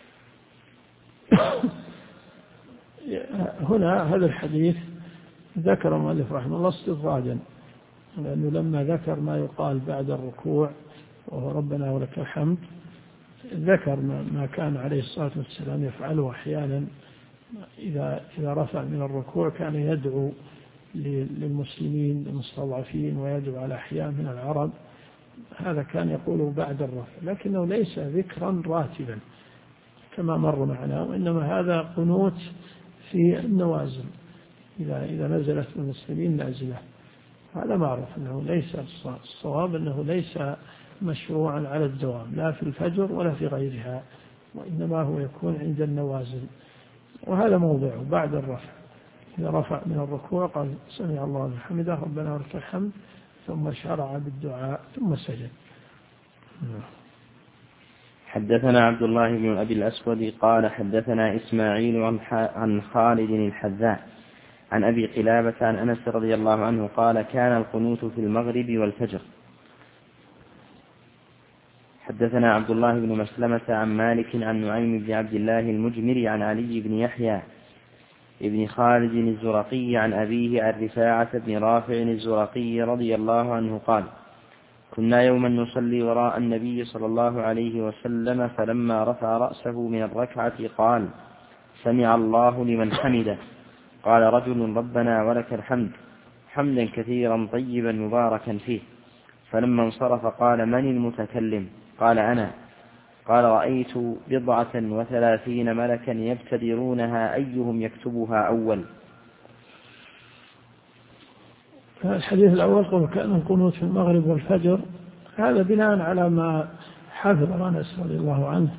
هنا هذا الحديث ذكر المؤلف رحمه الله استطرادا، لأنه لما ذكر ما يقال بعد الركوع وهو ربنا ولك الحمد، ذكر ما كان عليه الصلاة والسلام يفعله أحيانا إذا رفع من الركوع، كان يدعو للمسلمين المستضعفين ويدعو على أحيان من العرب. هذا كان يقوله بعد الرفع، لكنه ليس ذكرا راتبا كما مر معنا، وإنما هذا قنوت في النوازل إذا نزلت المسلمين نازلة. هذا معروف أنه ليس الصواب، أنه ليس مشروعا على الدوام لا في الفجر ولا في غيرها، وإنما هو يكون عند النوازل، وهذا موضعه بعد الرفع. إذا رفع من الركوع قال سمع الله لمن حمده ربنا ولك الحمد، ثم شرع بالدعاء ثم سجد. حدثنا عبد الله بن أبي الأسود قال حدثنا إسماعيل عن خالد الحذاء عن أبي قلابة عن أنس رضي الله عنه قال كان القنوت في المغرب والفجر. حدثنا عبد الله بن مسلمة عن مالك عن نعيم بن عبد الله المجمر عن علي بن يحيى ابن خالد الزرقي عن أبيه عن رفاعة بن رافع الزرقي رضي الله عنه قال كنا يوما نصلي وراء النبي صلى الله عليه وسلم، فلما رفع رأسه من الركعة قال سمع الله لمن حمده، قال رجل ربنا ولك الحمد حمدا كثيرا طيبا مباركا فيه، فلما انصرف قال من المتكلم؟ قال أنا. قال رأيت 37 ملكا يبتدرونها أيهم يكتبها أول. الحديث الأول قال كان القنوت في المغرب والفجر، هذا بناء على ما حفظ أنس رضي الله عنه،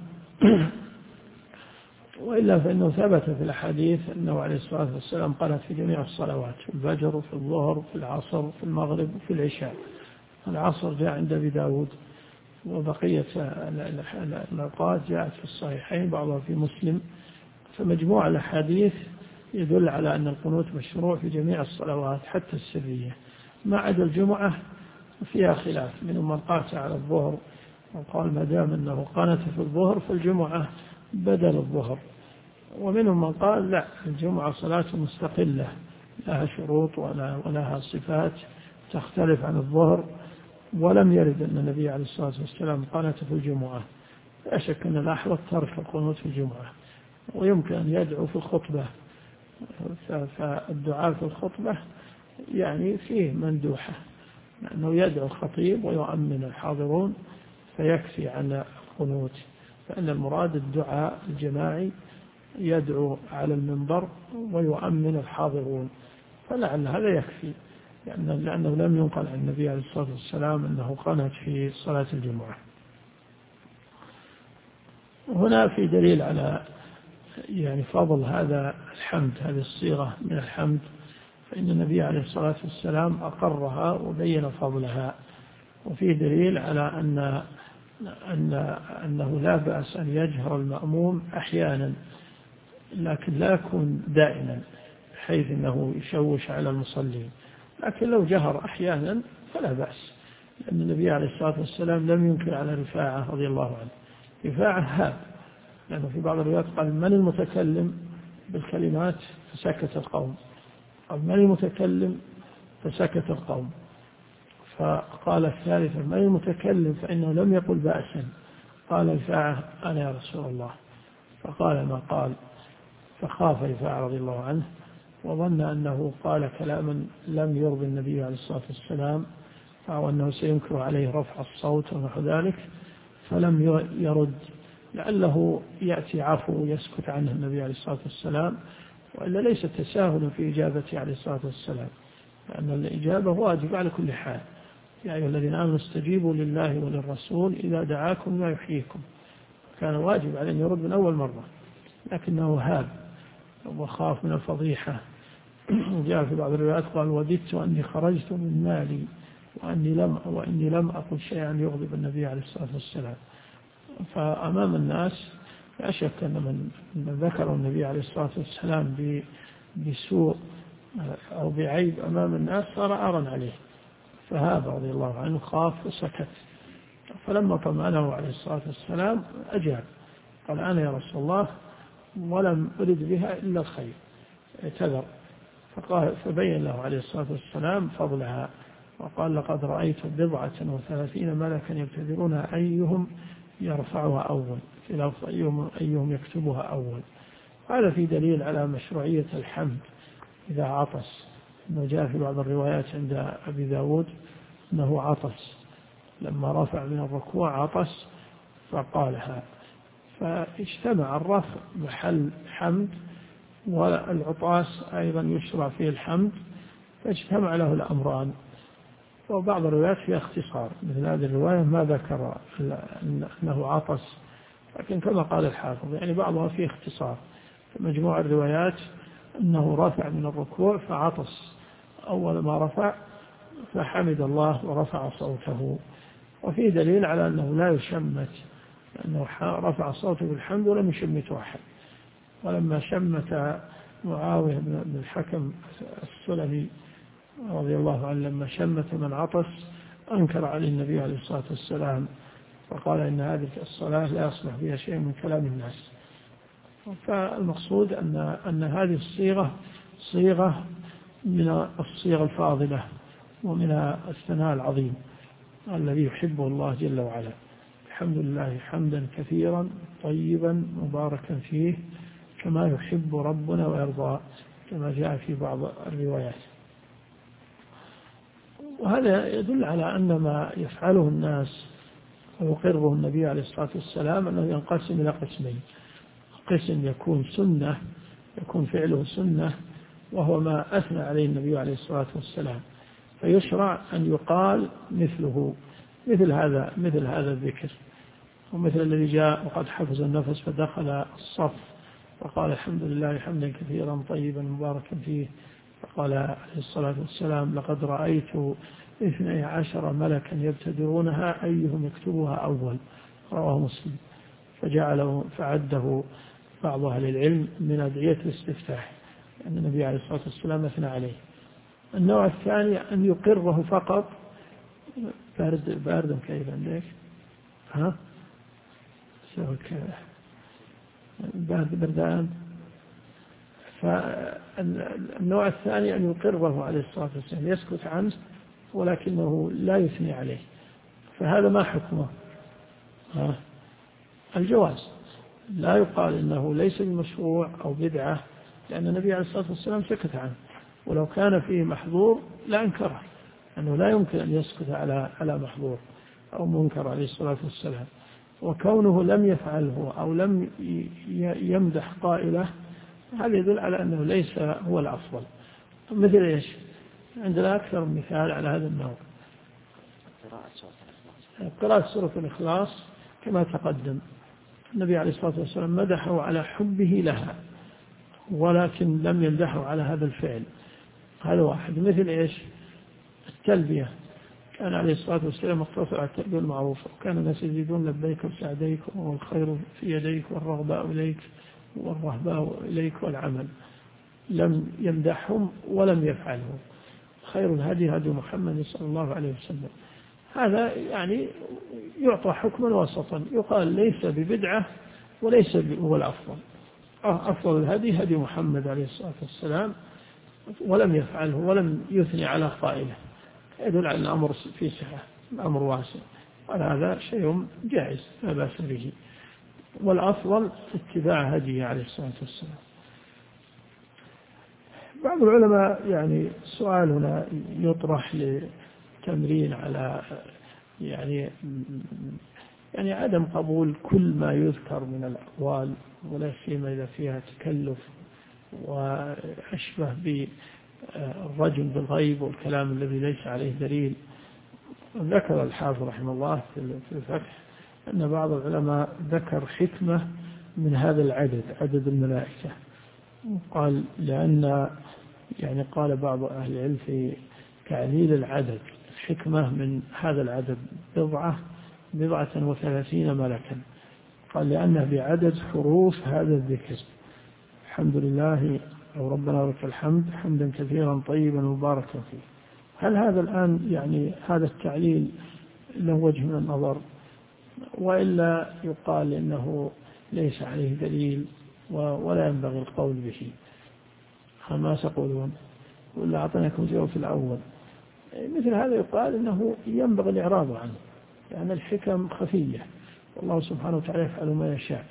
وإلا فإنه ثبت في الأحاديث أنه عليه الصلاة والسلام قال في جميع الصلوات، في الفجر وفي الظهر وفي العصر وفي المغرب وفي العشاء. العصر جاء عند أبي داود، وبقية الأوقات جاءت في الصحيحين، بعضها في مسلم فمجموع الأحاديث يدل على أن القنوت مشروع في جميع الصلوات حتى السرية، ما عدا الجمعة فيها خلاف، منهم من قاس على الظهر وقال ما دام أنه قانت في الظهر فالجمعة بدل الظهر، ومنهم من قال لا، الجمعة صلاة مستقلة لها شروط ولها صفات تختلف عن الظهر، ولم يرد أن النبي عليه الصلاة والسلام قانت في الجمعة. لا شك أن الأحوط ترك القنوت في الجمعة، ويمكن أن يدعو في الخطبة، فالدعاء في الخطبة يعني فيه مندوحة، لأنه يدعو الخطيب ويؤمن الحاضرون فيكفي عن القنوت، فإن المراد الدعاء الجماعي يدعو على المنبر ويؤمن الحاضرون، فلعل هذا يكفي، لأنه لم ينقل عن النبي عليه الصلاة والسلام أنه قنت في صلاة الجمعة. هنا في دليل على يعني فضل هذا الحمد، هذه الصيغة من الحمد، فإن النبي عليه الصلاة والسلام أقرها وبين فضلها، وفيه دليل على أنه لا بأس أن يجهر المأموم أحيانا، لكن لا يكون دائما بحيث أنه يشوش على المصلين، لكن لو جهر أحيانا فلا بأس، لأن النبي عليه الصلاة والسلام لم ينكر على رفاعة رضي الله عنه. رفاعة هاب، لأنه في بعض الروايات قال من المتكلم بالكلمات فسكت القوم، قال من المتكلم فسكت القوم، فقال الثالثة من المتكلم فإنه لم يقل بأسا، قال رفاعة أنا يا رسول الله، فقال ما قال، فخاف رفاعة رضي الله عنه وظن أنه قال كلاما لم يرضي النبي عليه الصلاة والسلام، أو أنه سينكر عليه رفع الصوت ونحو ذلك، فلم يرد، لعله يأتي عفو يسكت عنه النبي عليه الصلاة والسلام، وإلا ليس تساهل في إجابته عليه الصلاة والسلام، لأن الإجابة واجب على كل حال، يا أيها الذين آمنوا استجيبوا لله وللرسول إذا دعاكم ما يحييكم، كان واجب عليه أن يرد من أول مرة، لكنه هاب وخاف من الفضيحة. جاء في بعض الروايات قال وددت أني خرجت من مالي وإني لم أقل شيئا يغضب النبي عليه الصلاة والسلام. فأمام الناس لا شك أن من ذكر النبي عليه الصلاة والسلام بسوء أو بعيب أمام الناس صار عارا عليه، فهذا رضي الله عنه خاف وسكت، فلما طمأنه عليه الصلاة والسلام أجاب، قال أنا يا رسول الله ولم أرد بها إلا الخير، اعتذر، فبين له عليه الصلاة والسلام فضلها، وقال لقد رأيت 37 ملكا يبتدرونها أيهم يرفعها أول، في لفظ أيهم يكتبها أول. هذا في دليل على مشروعية الحمد إذا عطس، أنه جاء في بعض الروايات عند أبي داود أنه عطس لما رفع من الركوع عطس فقالها، فاجتمع الرفع محل حمد والعطاس أيضا يشرع فيه الحمد، فاجتمع له الأمران. وبعض الروايات فيها اختصار، مثل هذه الرواية ما ذكر أنه عطس، لكن كما قال الحافظ يعني بعضها فيه اختصار، مجموع الروايات أنه رفع من الركوع فعطس أول ما رفع فحمد الله ورفع صوته، وفيه دليل على أنه لا يشمت، لأنه رفع صوته بالحمد ولم يشمت أحد. ولما شمت معاوية بن الحكم السلمي رضي الله عنه لما شمت من عطس أنكر عليه النبي عليه الصلاة والسلام، وقال إن هذه الصلاة لا يصلح فيها شيء من كلام الناس. فالمقصود أن هذه الصيغة صيغة من الصيغ الفاضلة ومن الثناء العظيم الذي يحبه الله جل وعلا. الحمد لله حمدا كثيرا طيبا مباركا فيه كما يحب ربنا ويرضى، كما جاء في بعض الروايات. وهذا يدل على أن ما يفعله الناس ويقره النبي عليه الصلاة والسلام أنه ينقسم إلى قسمين: قسم يكون سنة، يكون فعله سنة وهو ما أثنى عليه النبي عليه الصلاة والسلام، فيشرع أن يقال مثله، مثل هذا الذكر، ومثل الذي جاء وقد حفظ النفس فدخل الصف وقال الحمد لله حمدا كثيرا طيبا مباركا فيه، فقال عليه الصلاة والسلام لقد رأيت 12 ملكا يبتدرونها أيهم يكتبها أول، رواه مسلم، فعده بعض أهل العلم من أدعية الاستفتاح، لأن النبي عليه الصلاة والسلام أثنى عليه. النوع الثاني أن يقره فقط. بارد كيف عندك؟ ها؟ سوك بردان. فالنوع الثاني أن يقره عليه الصلاة والسلام، يسكت عنه ولكنه لا يثني عليه، فهذا ما حكمه؟ الجواز، لا يقال إنه ليس بمشروع أو بدعة، لأن النبي عليه الصلاة والسلام سكت عنه، ولو كان فيه محظور لا أنكره، أنه لا يمكن أن يسكت على محظور أو منكر عليه الصلاة والسلام. وكونه لم يفعله أو لم يمدح قائله هذا يدل على أنه ليس هو الأفضل. مثل إيش؟ عندنا أكثر من مثال على هذا النوع. قراءة سورة الإخلاص كما تقدم، النبي عليه الصلاة والسلام مدحه على حبه لها، ولكن لم يمدحه على هذا الفعل. هذا واحد. مثل إيش؟ التلبية، كان عليه الصلاة والسلام اقتصر على التلبية المعروفة، وكان الناس يزيدون لبيك وسعديك والخير في يديك والرغباء إليك والرهباء إليك والعمل. لم يمدحهم ولم يفعلهم. خير الهدي هدي محمد صلى الله عليه وسلم. هذا يعني يعطى حكما وسطا، يقال ليس ببدعة وليس هو الأفضل. أفضل الهدي هدي محمد عليه الصلاة والسلام، ولم يفعله ولم يثني على قائله، يدل على الأمر في سعة، الأمر واسع، وهذا شيء جائز لا بأس به، والأفضل اتباع هديه عليه الصلاة والسلام. بعض العلماء يعني سؤال هنا يطرح لتمرين على يعني عدم قبول كل ما يذكر من الأقوال، ولا سيما إذا فيها تكلف وأشبه بالرجم بالغيب والكلام الذي ليس عليه دليل. ذكر الحافظ رحمه الله في الفتح أن بعض العلماء ذكر حكمة من هذا العدد، عدد الملائكة، قال لأن يعني قال بعض أهل العلم في تعليل العدد حكمة من هذا العدد 37 ملكا، قال لأنه بعدد حروف هذا الذكر، الحمد لله أو ربنا ولك الحمد حمدا كثيرا طيبا مباركا فيه. هل هذا الآن يعني هذا التعليل له وجه من النظر، وإلا يقال إنه ليس عليه دليل ولا ينبغي القول به؟ ما تقولون؟ ولا أعطيناكم جواب في الأول. مثل هذا يقال إنه ينبغي الإعراض عنه، لأن الحكم خفية، والله سبحانه وتعالى يفعل ما يشاء،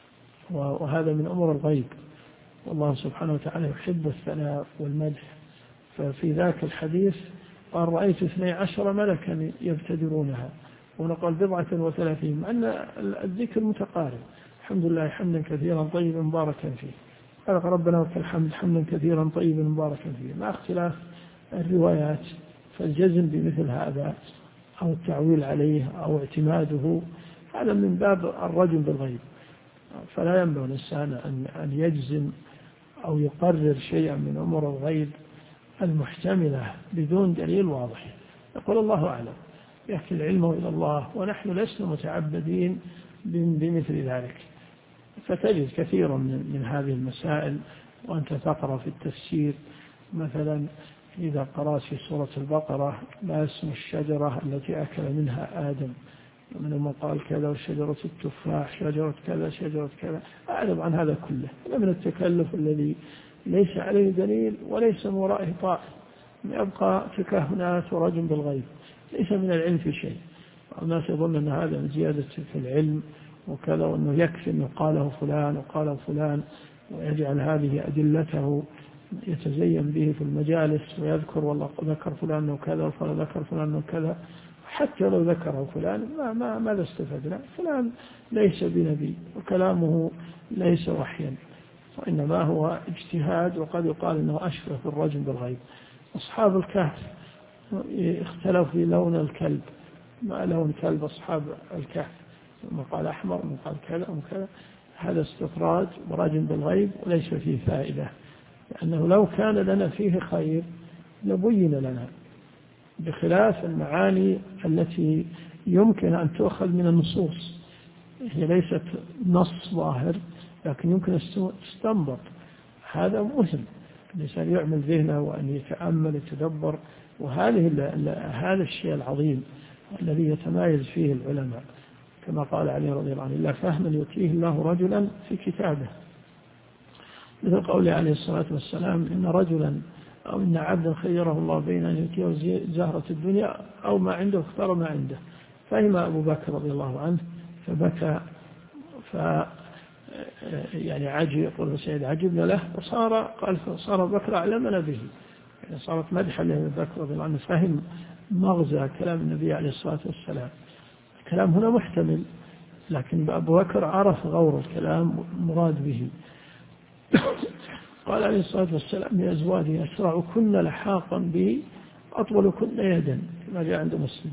وهذا من أمور الغيب، والله سبحانه وتعالى يحب الثناء والمدح. ففي ذاك الحديث قال رأيت 12 ملكا يبتدرونها، ونقول 37، مع أن الذكر متقارب، الحمد لله حمدا كثيرا طيبا مباركا فيه، قال ربنا ولك الحمد حمدا كثيرا طيبا مباركا فيه، مع اختلاف الروايات. فالجزم بمثل هذا أو التعويل عليه أو اعتماده هذا من باب الرجم بالغيب، فلا ينبغي الإنسان أن يجزم أو يقرر شيئا من أمور الغيب المحتملة بدون دليل واضح. يقول الله أعلم، يحكي العلم إلى الله، ونحن لسنا متعبدين بمثل ذلك. فتجد كثيرا من هذه المسائل وأنت تقرأ في التفسير، مثلا إذا قرأت في سورة البقرة ما اسم الشجرة التي أكل منها آدم، من قال كذا، وشجرة التفاح، شجرة كذا، شجرة كذا، أعلم عن هذا كله، من التكلف الذي ليس عليه دليل وليس من ورائه طاعة، يبقى تكهنات ورجم بالغيب، ليس من العلم في شيء. الناس يظن أن هذا من زيادة في العلم وكذا، وأنه يكفي أنه قاله فلان وقاله فلان، ويجعل هذه أدلته يتزين به في المجالس، ويذكر والله ذكر فلان وكذا وذكر فلان وكذا، حتى لو ذكره فلان ماذا استفدنا؟ فلان ليس بنبي وكلامه ليس وحيا، وإنما هو اجتهاد، وقد يقال أنه أشبه بالرجم بالغيب. أصحاب الكهف اختلفوا في لون الكلب، ما لون كلب أصحاب الكهف، ما قال أحمر ما قال كذا وكذا، هذا استطراد ورجم بالغيب وليس فيه فائدة، لأنه لو كان لنا فيه خير لبين لنا، بخلاف المعاني التي يمكن أن تؤخذ من النصوص، هي ليست نص ظاهر، لكن يمكن تستنبط. هذا مهم الإنسان يعمل ذهنه وأن يتأمل يتدبر. هذا الشيء العظيم الذي يتمايز فيه العلماء، كما قال علي رضي الله عنه: إلا فهما يؤتيه الله رجلا في كتابه، مثل قوله عليه الصلاة والسلام: إن رجلا أو إن عبدا خيره الله بين أن يؤتيه زهرة الدنيا أو ما عنده، اختار ما عنده. فهم أبو بكر رضي الله عنه فبكى، يعني يقول سيد عجبنا له، فصار بكر أعلمنا به، يعني صارت مدحا لأبي بكر رضي الله عنه، فهم مغزى كلام النبي عليه الصلاة والسلام. الكلام هنا محتمل، لكن أبو بكر عرف غور الكلام مراد به. قال عليه الصلاة والسلام لأزواجه: أسرعكن لحاقا بي أطولكن يدا، كما جاء عند مسلم.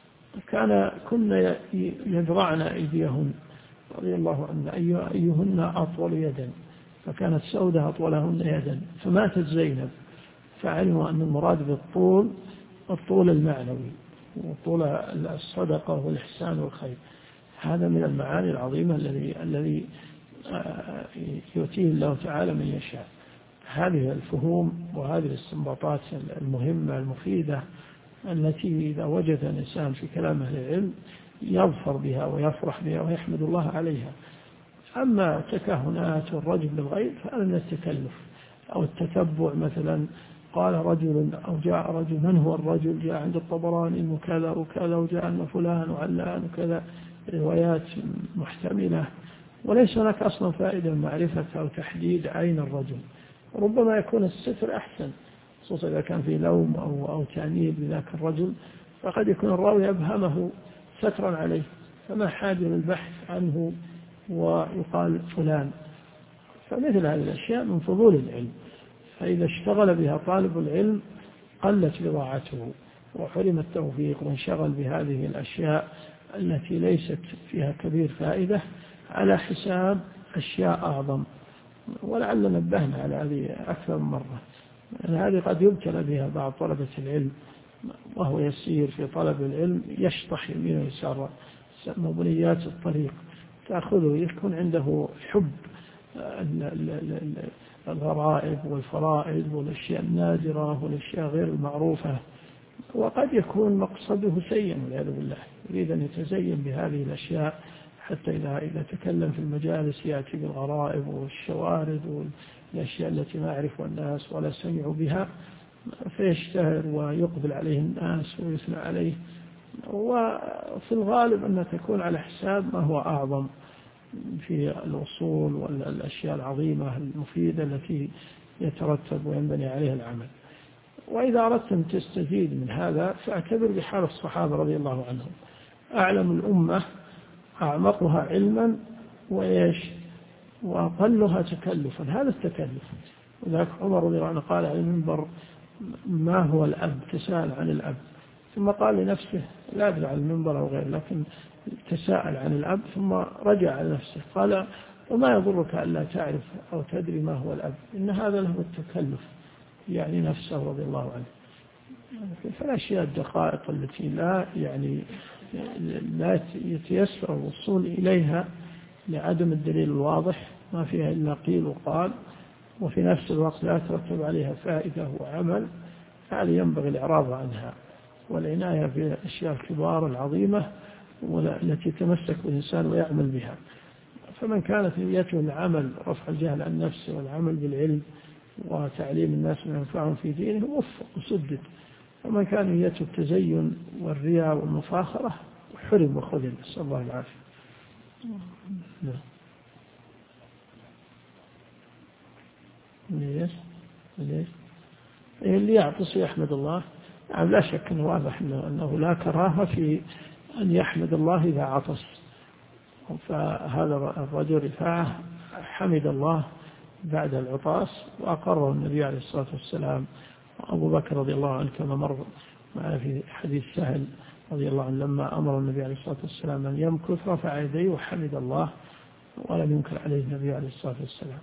كن يدرعن أيديهن رضي الله عنه أيهن أطول يدا، فكانت سودة أطولهن يدا، فماتت زينب، فعلموا أن المراد بالطول الطول المعنوي وطول الصدقة والإحسان والخير. هذا من المعاني العظيمة الذي يؤتيه الله تعالى من يشاء. هذه الفهوم وهذه الاستنباطات المهمة المفيدة التي إذا وجد الإنسان في كلام أهل العلم يظفر بها ويفرح بها ويحمد الله عليها. أما التكهنات والرجل بالغيب فهذا من التكلف أو التتبع. مثلا قال رجل أو جاء رجل: من هو الرجل؟ جاء عند الطبراني إنه كذا وكذا، وجاء عند فلان وعلان وكذا، روايات محتملة، وليس هناك أصلا فائدة من معرفة أو تحديد عين الرجل. ربما يكون الستر أحسن، خصوصا إذا كان في لوم أو تأنيب لذاك الرجل، فقد يكون الراوي أبهمه سترا عليه، فما حاجة للبحث عنه ويقال فلان. فمثل هذه الأشياء من فضول العلم، فإذا اشتغل بها طالب العلم قلت بضاعته وحرم التوفيق، وانشغل بهذه الأشياء التي ليست فيها كبير فائدة على حساب أشياء أعظم. ولعل نبهنا على هذه أكثر من مرة، أن هذه قد يبتلى بها بعض طلبة العلم وهو يسير في طلب العلم، يشطح يمين ويسار مبنيات الطريق، تأخذه يكون عنده حب الغرائب والفرائض والأشياء النادرة والأشياء غير المعروفة، وقد يكون مقصده سيئا والعياذ بالله، يريد أن يتزين بهذه الأشياء، حتى إذا تكلم في المجالس يأتي بالغرائب والشوارد والأشياء التي ما يعرفها الناس ولا سمعوا بها، فيشتهر ويقبل عليه الناس ويثنى عليه. وفي الغالب أن تكون على حساب ما هو أعظم في الأصول والأشياء العظيمة المفيدة التي يترتب وينبني عليها العمل. وإذا أردت أن تستفيد من هذا فاعتبر بحال الصحابة رضي الله عنهم: أعلم الأمة أعمقها علما وأقلها تكلفا. هذا التكلف. وذلك عمر رضي الله عنه قال على المنبر: ما هو الأب؟ تساءل عن الأب، ثم قال لنفسه: لا أدري عن المنبر أو غير، لكن تساءل عن الأب، ثم رجع على نفسه قال: وما يضرك ألا تعرف أو تدري ما هو الأب؟ إن هذا له التكلف، يعني نفسه رضي الله عنه. فالأشياء الدقائق التي لا يتيسر الوصول إليها لعدم الدليل الواضح، ما فيها إلا قيل وقال، وفي نفس الوقت لا ترتب عليها فائدة وعمل، هذه ينبغي الإعراض عنها والعناية بالأشياء الكبار العظيمة والتي يتمسك بالإنسان ويعمل بها. فمن كانت نيته العمل رفع الجهل عن نفسه والعمل بالعلم وتعليم الناس ما ينفعهم في دينه وفق وسدد، ومن كان نيته التزين والرياء والمفاخرة حرم وخذل، نسأل الله العافية. ليش؟ اللي يعطس يحمد الله. يعني لا شك أنه واضح أنه لا كراهة في أن يحمد الله إذا عطس. فهذا الرجل رفاعة حمد الله بعد العطاس وأقره النبي عليه الصلاة والسلام، وأبو بكر رضي الله عنه كما مر معنا في حديث سهل رضي الله عنه لما أمر النبي عليه الصلاة والسلام أن يمكث رفع يديه وحمد الله ولم ينكر عليه النبي عليه الصلاة والسلام.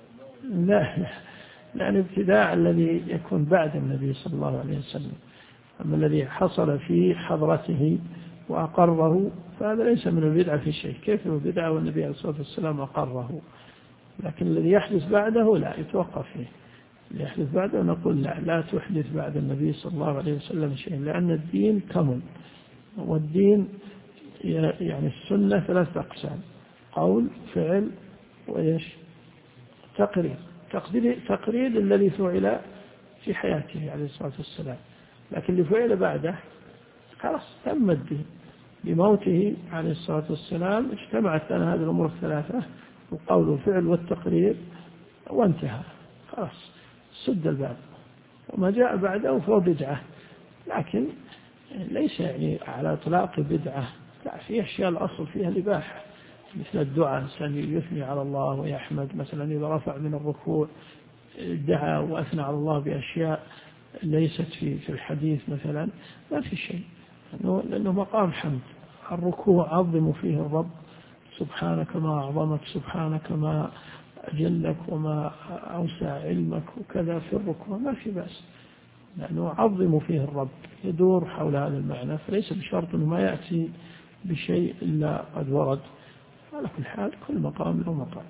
لا، لأن الابتداع الذي يكون بعد النبي صلى الله عليه وسلم، أما الذي حصل في حضرته وأقره فهذا ليس من البدعة في شيء. كيف البدعة والنبي عليه الصلاة والسلام أقره؟ لكن الذي يحدث بعده لا يتوقف فيه. اللي يحدث بعده نقول لا تحدث بعد النبي صلى الله عليه وسلم شيء، لأن الدين كمل. والدين يعني السنة 3 أقسام: قول، فعل، وإيش؟ تقرير. تقرير الذي فعل في حياته عليه الصلاة والسلام، لكن اللي فعل بعده خلاص تم الدين. بموته عليه الصلاة والسلام اجتمعت لنا هذه الأمور الثلاثة: القول والفعل والتقرير، وانتهى خلاص، سد الباب. وما جاء بعده فهو بدعة، لكن ليس يعني على إطلاق بدعة، لا، في أشياء الأصل فيها الإباحة، مثل الدعاء، الإنسان يثني على الله ويحمد، مثلا إذا رفع من الركوع دعا وأثنى على الله بأشياء ليست في الحديث مثلا، ما في شيء، لأنه مقام حمد. الركوع عظم فيه الرب، سبحانك ما أعظمك، سبحانك ما أجلك وما أوسع علمك، وكذا في الركوع ما في بأس، لأنه عظم فيه الرب، يدور حول هذا المعنى. فليس بشرط أنه ما يأتي بشيء إلا قد ورد. على كل حال كل مقام له مقام.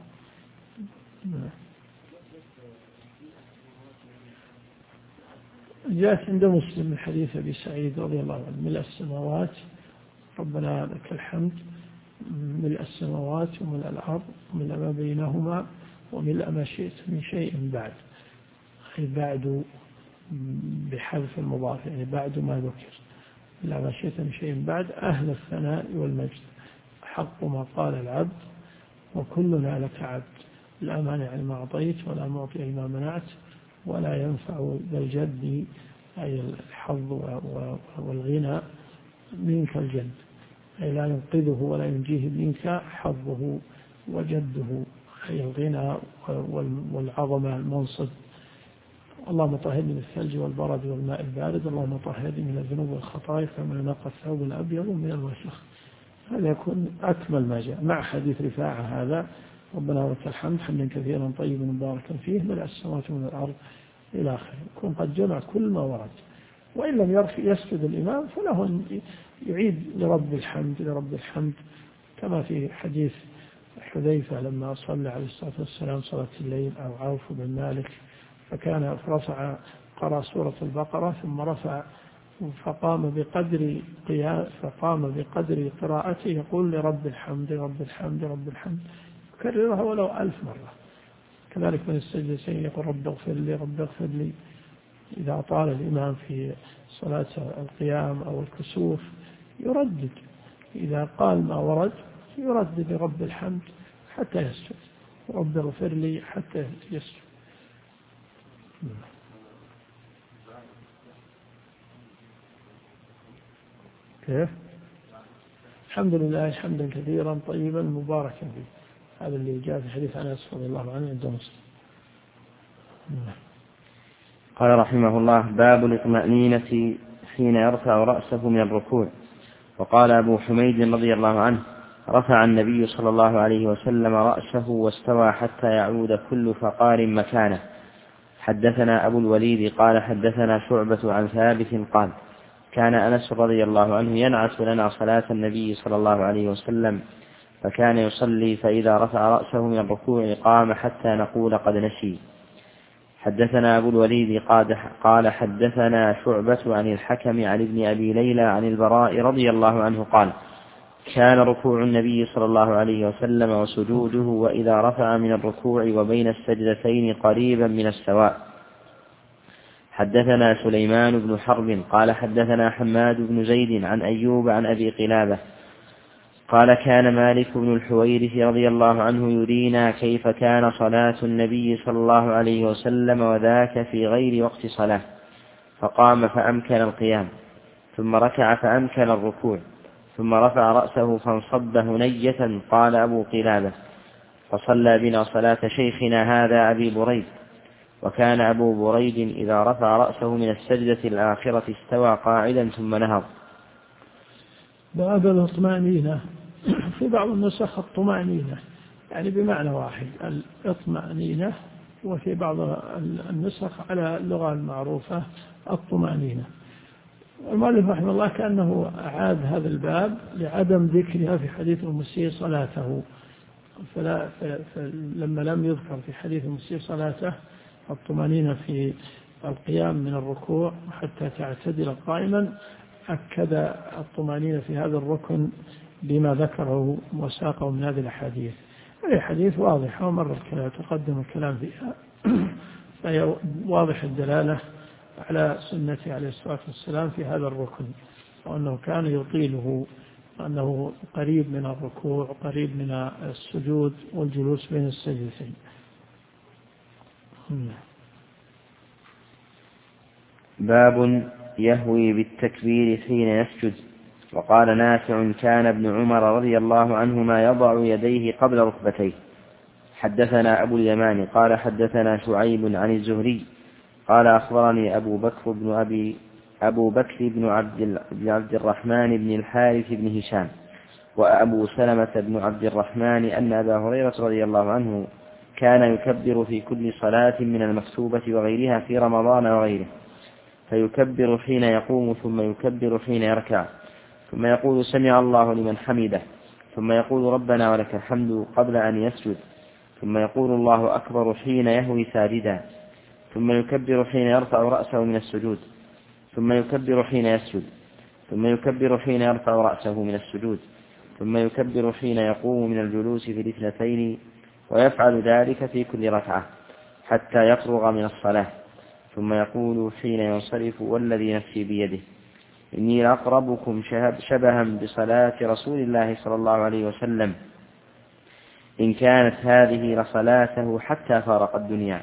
جاءت عند مسلم من حديث أبي سعيد رضي الله عنه: ملء السماوات، ربنا لك الحمد، ملء السماوات وملء الأرض وملء ما بينهما وملء ما شئت من شيء بعد. أي بعد بحذف المضاف، يعني بعد ما ذكر. ملء ما شئت من شيء بعد، أهل الثناء والمجد، حق ما قال العبد وكلنا لك عبد، لا مانع لما أعطيت ولا معطي لما منعت ولا ينفع ذا الجد، أي الحظ والغنى، منك الجد، أي لا ينقذه ولا ينجيه منك حظه وجده، أي الغنى والعظمة المنصب. اللهم طهرني من الثلج والبرد والماء البارد، اللهم طهرني من الذنوب والخطايا كما ينقى الثوب الأبيض من الوسخ. هذا يكون أكمل ما جاء مع حديث رفاعة هذا: ربنا ولك الحمد حمدا كثيرا طيبا مباركا فيه ملء السماوات وملء الأرض إلى آخره. يكون قد جمع كل ما ورد. وإن لم يسجد الإمام فله أن يعيد لرب الحمد، كما في حديث حذيفة لما صلى عليه الصلاة والسلام صلاة الليل، أو عوف بن مالك، فكان قرأ سورة البقرة ثم رفع فقام بقدر قراءته يقول لرب الحمد رب الحمد رب الحمد، كررها ولو 1000 مرة. كذلك من السجدتين يقول رب اغفر لي رب اغفر لي. إذا طال الإمام في صلاة القيام أو الكسوف يردد، إذا قال ما ورد يردد لرب الحمد حتى يسجد، رب اغفر لي حتى يسجد. كيف؟ الحمد لله حمدا كثيرا طيبا مباركا فيه. هذا اللي جاء في حديث أنس رضي الله عنه عند مسلم. قال رحمه الله: باب الاطمأنينة حين يرفع رأسه من الركوع. وقال أبو حميد رضي الله عنه: رفع النبي صلى الله عليه وسلم رأسه واستوى حتى يعود كل فقار مكانه. حدثنا أبو الوليد قال حدثنا شعبة عن ثابت قال: كان أنس رضي الله عنه ينعت لنا صلاة النبي صلى الله عليه وسلم، فكان يصلي فإذا رفع رأسه من الركوع قام حتى نقول قد نسي. حدثنا أبو الوليد قال حدثنا شعبة عن الحكم عن ابن أبي ليلى عن البراء رضي الله عنه قال: كان ركوع النبي صلى الله عليه وسلم وسجوده وإذا رفع من الركوع وبين السجدتين قريبا من السواء. حدثنا سليمان بن حرب قال حدثنا حماد بن زيد عن أيوب عن أبي قلابة قال: كان مالك بن الحويرث رضي الله عنه يرينا كيف كان صلاة النبي صلى الله عليه وسلم وذاك في غير وقت صلاة، فقام فأمكن القيام، ثم ركع فأمكن الركوع، ثم رفع رأسه فانصب هنية. قال أبو قلابة: فصلى بنا صلاة شيخنا هذا أبي بريد، وكان أبو بريد إذا رفع رأسه من السجدة الآخرة استوى قاعدا ثم نهض. باب الاطمأنينة، في بعض النسخ الطمأنينة يعني بمعنى واحد الاطمأنينة، وفي بعض النسخ على اللغة المعروفة الطمأنينة. المؤلف رحمه الله كأنه أعاد هذا الباب لعدم ذكرها في حديث المسيء صلاته، فلما لم يذكر في حديث المسيء صلاته الطمأنينة في القيام من الركوع حتى تعتدل قائما، أكد الطمأنينة في هذا الركن بما ذكره وساقه من هذه الأحاديث. هذه حديث واضحة ومر تقدم الكلام فيها، فهي واضح الدلالة على سنته عليه الصلاة والسلام في هذا الركن، وأنه كان يطيله، وأنه قريب من الركوع قريب من السجود والجلوس بين السجدتين. باب يهوي بالتكبير حين يسجد. وقال نافع: كان ابن عمر رضي الله عنهما يضع يديه قبل ركبتيه. حدثنا أبو اليمان قال حدثنا شعيب عن الزهري قال أخبرني أبو بكر بن عبد الرحمن بن الحارث بن هشام وأبو سلمة بن عبد الرحمن أن أبا هريرة رضي الله عنه كان يكبر في كل صلاة من المكتوبة وغيرها في رمضان وغيره، فيكبر حين يقوم ثم يكبر حين يركع، ثم يقول سمع الله لمن حمده، ثم يقول ربنا ولك الحمد قبل أن يسجد، ثم يقول الله أكبر حين يهوي ساجدا، ثم يكبر حين يرفع رأسه من السجود، ثم يكبر حين يسجد، ثم يكبر حين يرفع رأسه من السجود، ثم يكبر حين يقوم من الجلوس في الاثنتين، ويفعل ذلك في كل ركعة حتى يفرغ من الصلاة، ثم يقول حين ينصرف والذي نفسي بيده إني لأقربكم شبها بصلاة رسول الله صلى الله عليه وسلم إن كانت هذه لصلاته حتى فارق الدنيا.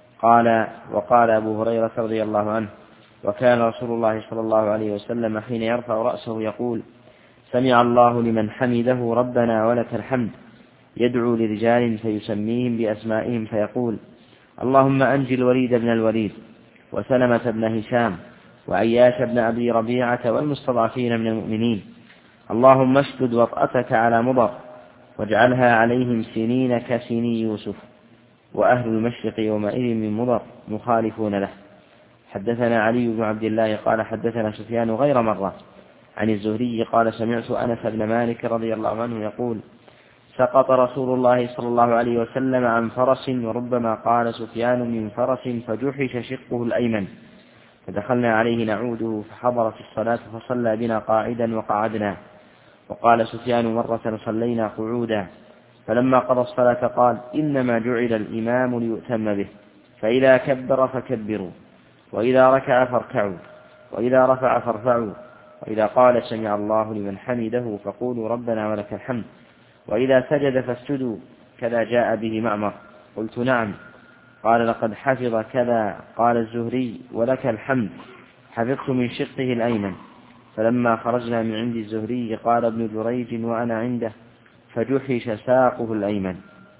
وقال أبو هريرة رضي الله عنه: وكان رسول الله صلى الله عليه وسلم حين يرفع رأسه يقول سمع الله لمن حمده ربنا ولك الحمد، يدعو لرجال فيسميهم بأسمائهم فيقول اللهم أنجي الوليد بن الوليد وسلمة بن هشام وعياش بن أبي ربيعة والمستضعفين من المؤمنين، اللهم اشدد وطأتك على مضر واجعلها عليهم سنين كسني يوسف، وأهل المشرق يومئذ من مضر مخالفون له. حدثنا علي بن عبد الله قال حدثنا سفيان غير مرة عن الزهري قال سمعت أنس بن مالك رضي الله عنه يقول سقط رسول الله صلى الله عليه وسلم عن فرس، وربما قال سفيان من فرس فجحش شقه الأيمن، فدخلنا عليه نعوده فحضرت الصلاة فصلى بنا قاعدا وقعدنا. وقال سفيان مرة صلينا قعودا، فلما قضى الصلاة قال إنما جعل الإمام ليؤتم به، فإذا كبر فكبروا، وإذا ركع فاركعوا، وإذا رفع فارفعوا، وإذا قال سمع الله لمن حمده فقولوا ربنا ولك الحمد، وإذا سجد فاسجدوا، كذا جاء به معمر. قلت نعم. قال لقد حفظ كذا. قال الزهري ولك الحمد حفظت من شقه الأيمن. فلما خرجنا من عند الزهري قال ابن جريج وأنا عنده فجحش ساقه الأيمن.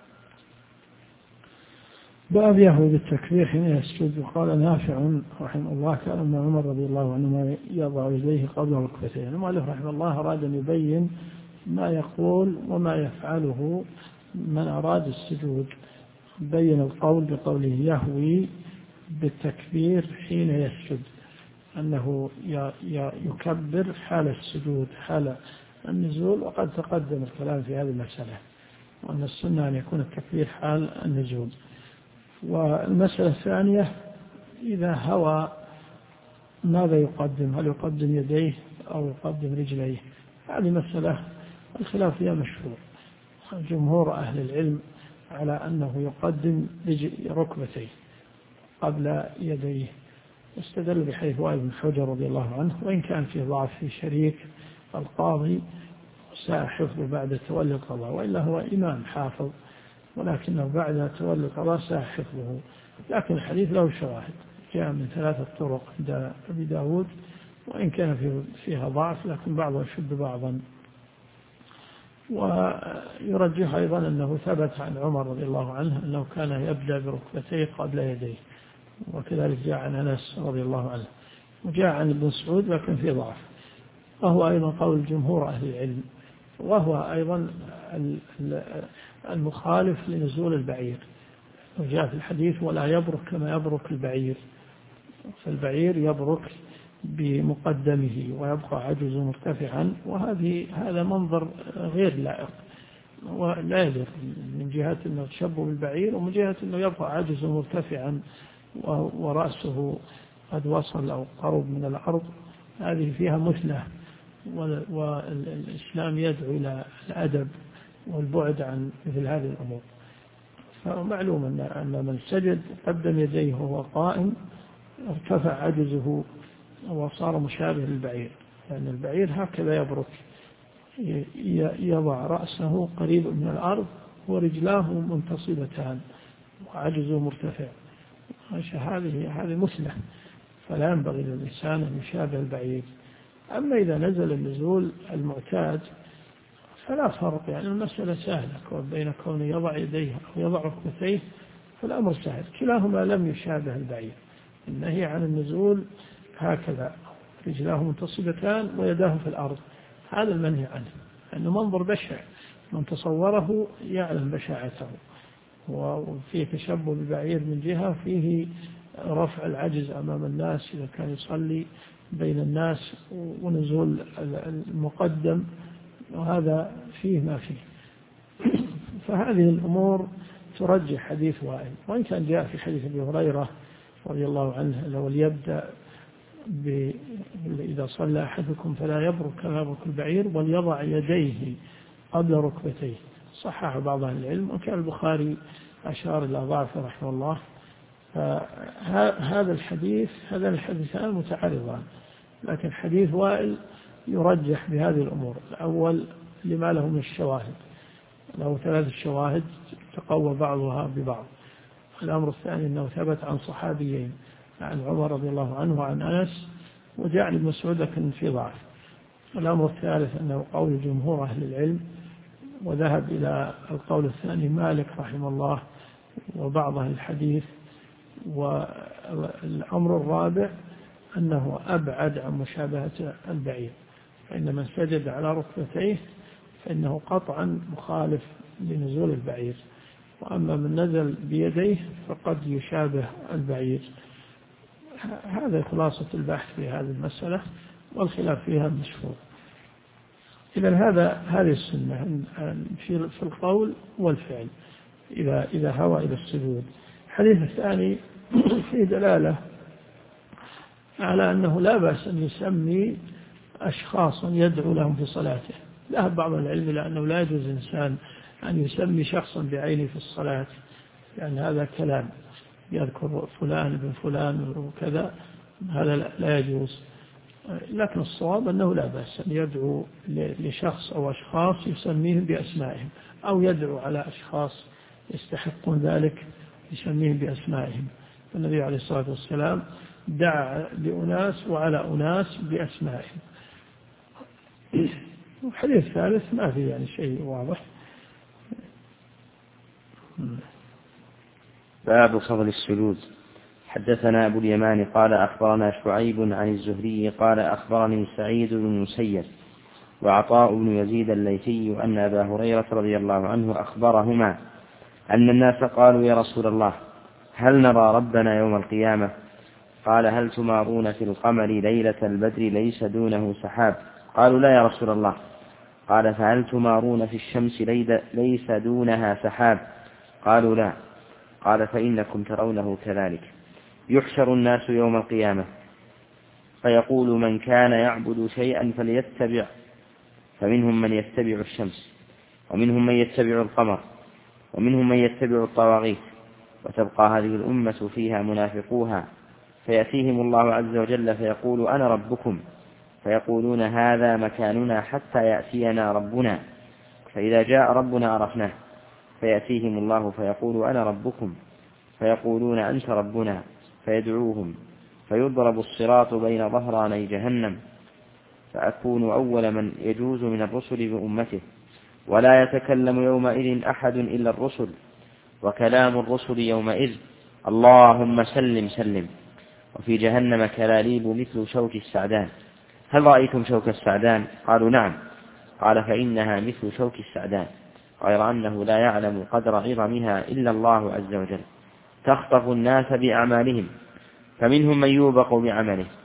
باب يهوي بالتكبير حين يسجد. وقال نافع رحمه الله كان ابن عمر رضي الله عنهما يضع يديه قبل ركبتيه. المؤلف رحمه الله أراد أن يبين ما يقول وما يفعله من أراد السجود. بين القول بقوله يهوي بالتكبير حين يسجد، أنه يكبر حال السجود حال النزول، وقد تقدم الكلام في هذه المسألة، وأن السنة أن يكون التكبير حال النزول. والمسألة الثانية إذا هوى ماذا يقدم؟ هل يقدم يديه أو يقدم رجليه؟ هذه مسألة الخلاف فيها مشهور. جمهور أهل العلم على أنه يقدم ركبتيه قبل يديه، استدل بحديث وائل بن حجر رضي الله عنه، وإن كان فيه ضعف في شريك القاضي ساء حفظه بعد تولي القضاء، وإلا هو إمام حافظ ولكنه بعد تولي القضاء ساء حفظه. لكن الحديث له شواهد، جاء من 3 طرق عند أبي داود، وإن كان فيها ضعف لكن بعضها يشد بعضا. ويرجح أيضا أنه ثبت عن عمر رضي الله عنه أنه كان يبدأ بركبتيه قبل يديه، وكذلك جاء عن أنس رضي الله عنه، وجاء عن ابن مسعود لكن فيه ضعف، وهو أيضا قول جمهور أهل العلم، وهو أيضا المخالف لنزول البعير. وجاء في الحديث ولا يبرك كما يبرك البعير، فالبعير يبرك بمقدمه ويبقى عجزه مرتفعا، هذا منظر غير لائق ولا يليق، من جهة أنه تشبه بالبعير، ومن جهة أنه يبقى عجزه مرتفعا ورأسه قد وصل أو قرب من الأرض. هذه فيها مثلة، والإسلام يدعو إلى الأدب والبعد عن مثل هذه الأمور. فمعلوم أن من سجد قدم يديه وهو قائم ارتفع عجزه وصار مشابه للبعير، لأن البعير هكذا يبرك، يضع رأسه قريب من الأرض ورجلاه منتصبتان وعجزه مرتفع. هذه مثلة، فلا ينبغي للإنسان أن يشابه البعير. أما إذا نزل النزول المعتاد فلا فرق، يعني المسألة سهلة بين كونه يضع يديه أو يضع ركبتيه، فالأمر سهل، كلاهما لم يشابه البعير. النهي عن النزول هكذا رجلاه منتصبتان ويداه في الأرض، هذا المنهي عنه، لأنه منظر بشع، من تصوره يعلم بشاعته، وفيه تشبه بالبعير من جهة، فيه رفع العجز أمام الناس إذا كان يصلي بين الناس، ونزول المقدم، وهذا فيه ما فيه. فهذه الأمور ترجح حديث وائل، وإن كان جاء في حديث أبي هريرة رضي الله عنه لو ليبدأ إذا صلى أحدكم فلا يبرك كما يبرك البعير وليضع يديه قبل ركبتيه، صحح بعض أهل العلم، وكان البخاري أشار إلى ضعفه رحمه الله. هذا الحديثان متعارضان، لكن حديث وائل يرجح بهذه الأمور. الأول لما له من الشواهد، له 3 شواهد تقوى بعضها ببعض. الأمر الثاني أنه ثبت عن صحابيين، عن عمر رضي الله عنه وعن أنس، وجاء عن ابن مسعود لكن في ضعف. الأمر الثالث أنه قول جمهور أهل العلم، وذهب إلى القول الثاني مالك رحمه الله وبعض أهل الحديث. والأمر الرابع أنه أبعد عن مشابهة البعير، فإن من سجد على ركبتيه فإنه قطعا مخالف لنزول البعير، وأما من نزل بيديه فقد يشابه البعير. هذا خلاصة البحث في هذه المسألة، والخلاف فيها مشهور. إذن هذه السنة في القول والفعل إذا هوى إلى السجود. الحديث الثاني فيه دلالة على أنه لا بأس أن يسمي أشخاصا يدعو لهم في صلاته. ذهب بعض العلم إلى أنه لا يجوز إنسان أن يسمي شخصا بعينه في الصلاة، يعني هذا كلام، يذكر فلان ابن فلان وكذا، هذا لا يجوز. لكن الصواب أنه لا بأس أن يدعو لشخص أو أشخاص يسميهم بأسمائهم، أو يدعو على أشخاص يستحقون ذلك يسميهم بأسمائهم. النبي عليه الصلاة والسلام دعا لأناس وعلى أناس بأسمائهم. الحديث الثالث ما في يعني شيء واضح. باب فضل السجود. حدثنا أبو اليمان قال أخبرنا شعيب عن الزهري قال أخبرني سعيد بن المسيب وعطاء بن يزيد الليثي أن أبا هريرة رضي الله عنه أخبرهما أن الناس قالوا يا رسول الله هل نرى ربنا يوم القيامة؟ قال هل تمارون في القمر ليلة البدر ليس دونه سحاب؟ قالوا لا يا رسول الله. قال فهل تمارون في الشمس ليس دونها سحاب؟ قالوا لا. قال فإنكم ترونه كذلك. يحشر الناس يوم القيامة فيقول من كان يعبد شيئا فليتبع، فمنهم من يتبع الشمس، ومنهم من يتبع القمر، ومنهم من يتبع الطواغيت، وتبقى هذه الأمة فيها منافقوها، فيأتيهم الله عز وجل فيقول أنا ربكم، فيقولون هذا مكاننا حتى يأتينا ربنا، فإذا جاء ربنا عرفناه، فيأتيهم الله فيقول أنا ربكم، فيقولون أنت ربنا، فيدعوهم، فيضرب الصراط بين ظهراني جهنم، فأكون أول من يجوز من الرسل بأمته، ولا يتكلم يومئذ أحد إلا الرسل، وكلام الرسل يومئذ اللهم سلم سلم. وفي جهنم كلاليب مثل شوك السعدان. هل رأيتم شوك السعدان؟ قالوا نعم. قال فإنها مثل شوك السعدان، غير أنه لا يعلم قدر عظمها إلا الله عز وجل. تخطف الناس بأعمالهم، فمنهم من يوبق بعمله،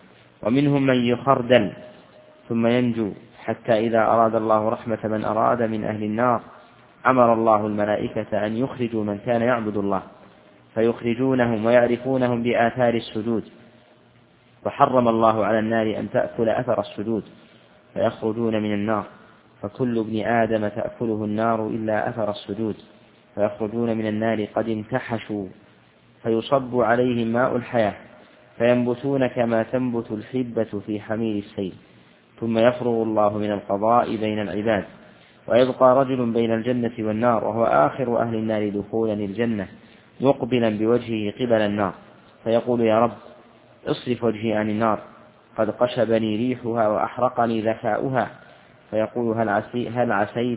ومنهم من يخردل ثم ينجو، حتى إذا أراد الله رحمة من أراد من أهل النار أمر الله الملائكة أن يخرجوا من كان يعبد الله، فيخرجونهم ويعرفونهم بآثار السجود، وحرم الله على النار أن تأكل أثر السجود، فيخرجون من النار، فكل ابن آدم تأكله النار إلا أثر السجود، فيخرجون من النار قد انتحشوا، فيصب عليهم ماء الحياة، فينبتون كما تنبت الحبة في حمير السيل، ثم يفرغ الله من القضاء بين العباد، ويبقى رجل بين الجنة والنار وهو آخر أهل النار دخولا الجنة، مقبلا بوجهه قبل النار، فيقول: يا رب اصرف وجهي عن النار، قد قشبني ريحها وأحرقني ذكاؤها. فيقول: هل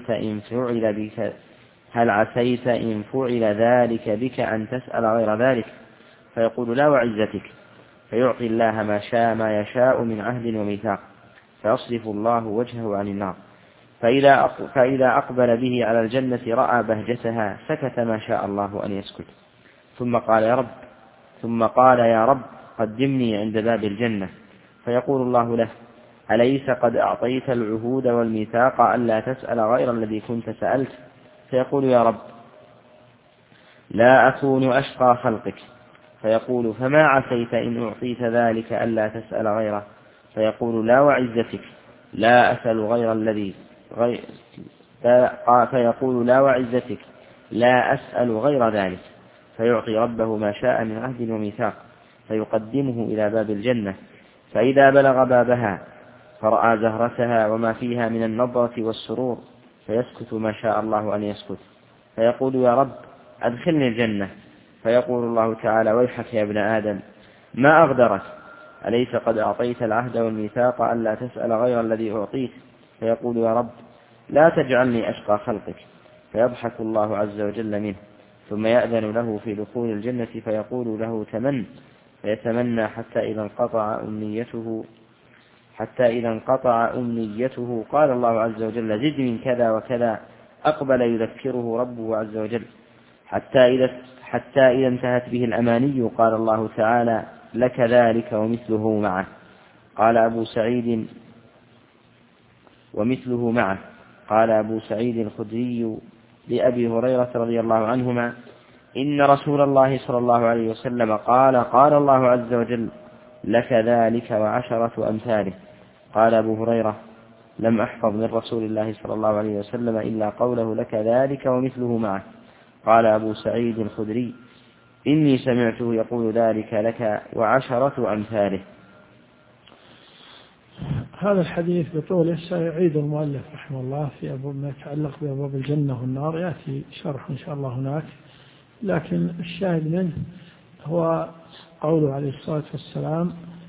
عسيت إن فعل ذلك بك أن تسأل غير ذلك؟ فيقول: لا وعزتك. فيعطي الله ما يشاء من عهد وميثاق، فيصرف الله وجهه عن النار، فإذا أقبل به على الجنة رأى بهجتها، سكت ما شاء الله أن يسكت، ثم قال: يا رب قدمني عند باب الجنة. فيقول الله له: أليس قد أعطيت العهود والميثاق ألا تسأل غير الذي كنت سألت؟ فيقول: يا رب لا أكون أشقى خلقك. فيقول: فما عسيت إن أعطيت ذلك ألا تسأل غيره؟ فيقول: لا وعزتك لا أسأل غير الذي فيقول: لا وعزتك لا أسأل غير ذلك. فيعطي ربه ما شاء من عهد وميثاق، فيقدمه إلى باب الجنة، فإذا بلغ بابها فرأى زهرتها وما فيها من النضرة والسرور، فيسكت ما شاء الله أن يسكت، فيقول: يا رب أدخلني الجنة. فيقول الله تعالى: ويحك يا ابن آدم ما أغدرك، أليس قد أعطيت العهد والميثاق ألا تسأل غير الذي أعطيت؟ فيقول: يا رب لا تجعلني أشقى خلقك. فيضحك الله عز وجل منه، ثم يأذن له في دخول الجنة، فيقول له: تمن. فيتمنى حتى إذا انقطع أمنيته قال الله عز وجل: زد من كذا وكذا. أقبل يذكره ربه عز وجل، حتى إذا انتهت به الأماني قال الله تعالى: لك ذلك ومثله معه. قال أبو سعيد الخدري لأبي هريرة رضي الله عنهما: إن رسول الله صلى الله عليه وسلم قال الله عز وجل: لك ذلك وعشرة أمثاله. قال أبو هريرة: لم أحفظ من رسول الله صلى الله عليه وسلم إلا قوله: لك ذلك ومثله معه. قال أبو سعيد الخدري: إني سمعته يقول ذلك لك وعشرة أمثاله. هذا الحديث بطوله سيعيد المؤلف رحمه الله في ما يتعلق بأبواب الجنة والنار، يأتي شرح إن شاء الله هناك، لكن الشاهد منه هو قوله عليه الصلاة والسلام: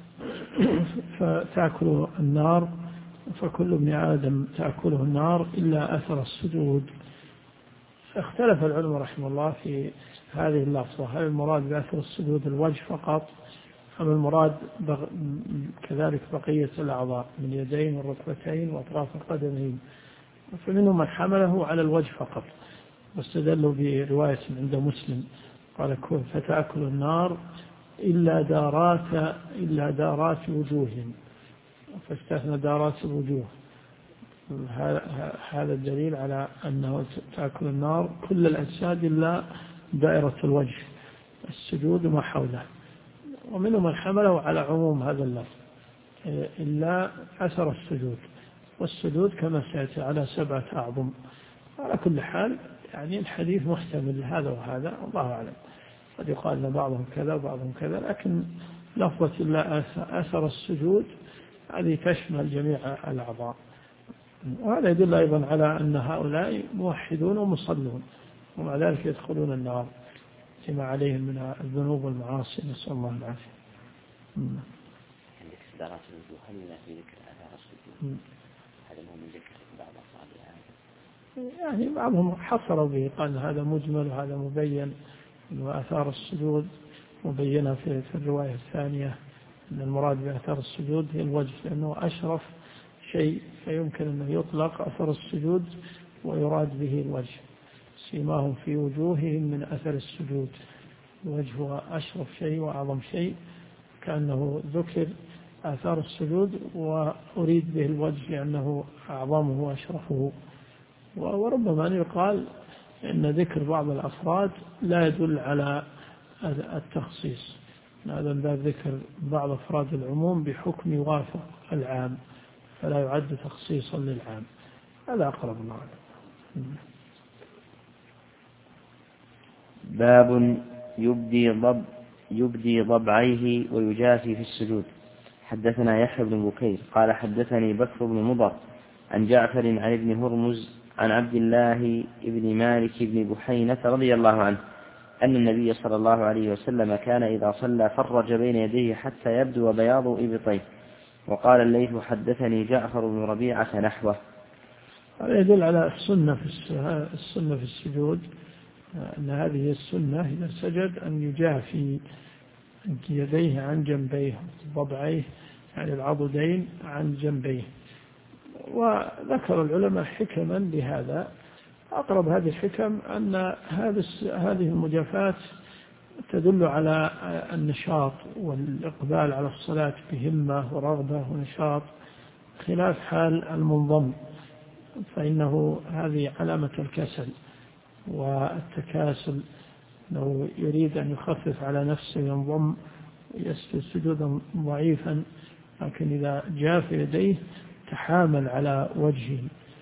فتأكل النار، فكل ابن آدم تأكله النار إلا أثر السجود. اختلف العلماء رحمه الله في هذه اللفظة، هل المراد بأثر السجود الوجه فقط، أم المراد كذلك بقية الأعضاء من يدين والركبتين وأطراف القدمين؟ فمنهم من حمله على الوجه فقط، واستدلوا برواية عند مسلم قال: فتأكل النار إلا دارات وجوههم، فاستثنى دارات الوجوه. هذا الدليل على أنه تأكل النار كل الأجساد إلا دائرة الوجه، السجود وما حوله. ومنهم من حمله على عموم هذا اللفظ إلا أثر السجود، والسجود كما سيأتي على 7 أعظم. على كل حال يعني الحديث محتمل هذا وهذا، الله أعلم، قد يقال أن بعضهم كذا وبعضهم كذا، لكن لفظة إلا أثر السجود هذه تشمل جميع الأعضاء. وهذا يدل أيضا على أن هؤلاء موحدون ومصلون، ومع ذلك يدخلون النار فيما عليهم من الذنوب والمعاصي، نسأل الله العافية. عندك دارات الوجوه، هل في ذكر آثار السجود؟ هذا هو من ذكر بعض أصحابها، يعني بعضهم حصروا به، قال هذا مجمل وهذا مبين، وآثار السجود مبينة في الرواية الثانية أن المراد بآثار السجود هي الوجه، لأنه أشرف شيء، فيمكن أن يطلق أثر السجود ويراد به الوجه. سيماهم في وجوههم من أثر السجود، الوجه هو أشرف شيء وأعظم شيء، كأنه ذكر آثار السجود، وأريد به الوجه لأنه أعظمه وأشرفه. وربما يقال إن ذكر بعض الأفراد لا يدل على التخصيص، هذا من باب ذكر بعض أفراد العموم بحكم يوافق العام، فلا يعد تخصيصا للعام. هذا أقرب معنا. باب يبدي ضبعيه ويجافي في السجود. حدثنا يحيى بن بكير قال حدثني بكر بن مضر عن جعفر عن ابن هرمز عن عبد الله بن مالك بن بحينة رضي الله عنه أن النبي صلى الله عليه وسلم كان إذا صلى فرج بين يديه حتى يبدو بياض إبطيه. وقال الليث حدثني جعفر بن ربيعة نحوه. هذا يدل على السنة في السجود، أن هذه السنة إذا سجد أن يجافي يديه عن جنبيه، ضبعيه يعني العضدين عن جنبيه. وذكر العلماء حكما لهذا. أقرب هذه الحكم أن هذه المجافات تدل على النشاط والإقبال على الصلاة بهمة ورغبة ونشاط، خلاف حال المنضم، فإنه هذه علامة الكسل والتكاسل. لو يريد أن يخفف على نفسه ينضم يسجد سجودا ضعيفا، لكن إذا جاف يديه تحامل على وجهه،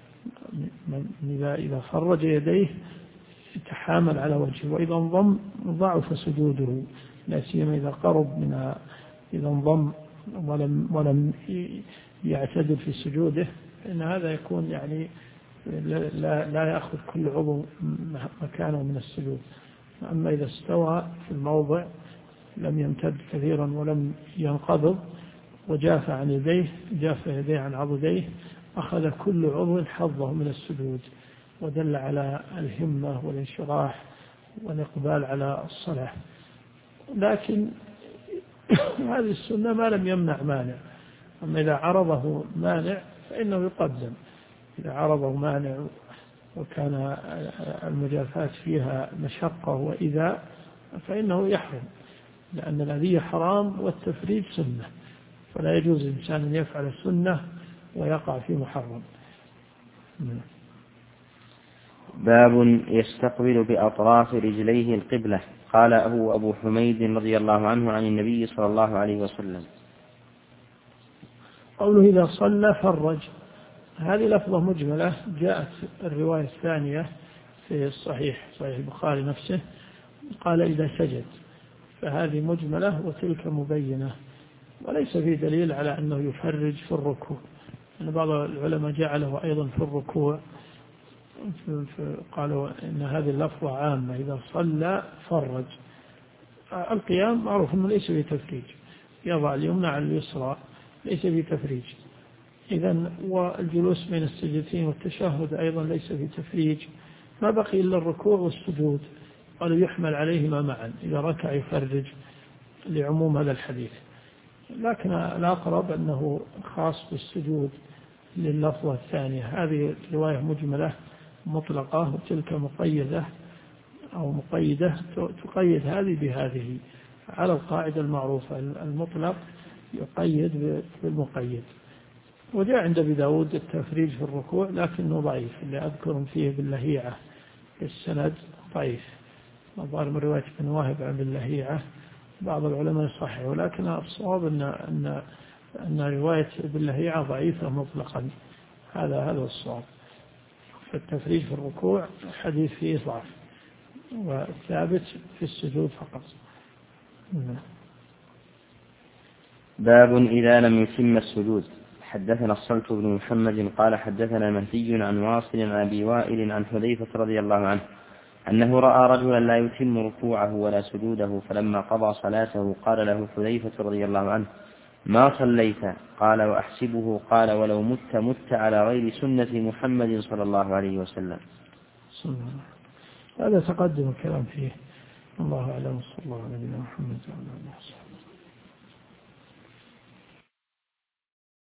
إذا فرج يديه تحامل على وجهه، وإذا انضم ضعف سجوده، لا سيما إذا قرب من إذا انضم ولم يعتدل في سجوده، فإن هذا يكون يعني لا يأخذ كل عضو مكانه من السجود. أما إذا استوى في الموضع لم يمتد كثيرا ولم ينقبض وجاف عن يديه، جاف يديه عن عضديه، أخذ كل عضو حظه من السجود، ودل على الهمة والانشراح والإقبال على الصلاة. لكن هذه السنة ما لم يمنع مانع. أما إذا عرضه مانع فإنه يقدم. إذا عرضه مانع وكان المجافات فيها مشقة وإذا، فإنه يحرم، لأن الأذية حرام والتفريج سنة، فلا يجوز الإنسان أن يفعل السنة ويقع في محرم. باب يستقبل بأطراف رجليه القبلة. قال أبو حميد رضي الله عنه عن النبي صلى الله عليه وسلم. قوله إذا صلى فرج، هذه لفظة مجملة، جاءت الرواية الثانية في صحيح البخاري نفسه، قال إذا سجد، فهذه مجملة وتلك مبينة، وليس في دليل على أنه يفرج في الركوع، أن بعض العلماء جعله أيضا في الركوع، قالوا إن هذه اللفظة عامة، إذا صلى فرج. القيام معروف أنه ليس بتفريج، يضع اليمنى على اليسرى، ليس بتفريج. إذن والجلوس بين السجدتين والتشهد أيضا ليس بتفريج، ما بقي إلا الركوع والسجود، قالوا يحمل عليهما معا، إذا ركع يفرج لعموم هذا الحديث. لكن الأقرب أنه خاص بالسجود لللفظة الثانية. هذه رواية مجملة مطلقة، وتلك مقيدة أو مقيدة، تقيد هذه بهذه على القاعدة المعروفة، المطلق يقيد بالمقيد. وجاء عند أبي داود التفريج في الركوع لكنه ضعيف، اللي أذكر فيه باللهيعة في السند ضعيف، نظر من رواية بن واهب عن باللهيعة، بعض العلماء يصححه، ولكن الصواب أن رواية باللهيعة ضعيفة مطلقا، هذا الصواب. فالتفريج في الركوع حديث فيه ضعف، والثابت في السجود فقط. باب إذا لم يتم السجود. حدثنا الصلت بن محمد قال حدثنا مهدي عن واصل عن أبي وائل عن حذيفة رضي الله عنه أنه رأى رجلا لا يتم ركوعه ولا سجوده، فلما قضى صلاته قال له حذيفة رضي الله عنه ما صليت؟ قال وأحسبه قال ولو مت على غير سنة محمد صلى الله عليه وسلم. هذا تقدم الكلام فيه. الله أعلم، صلى الله عليه وسلم.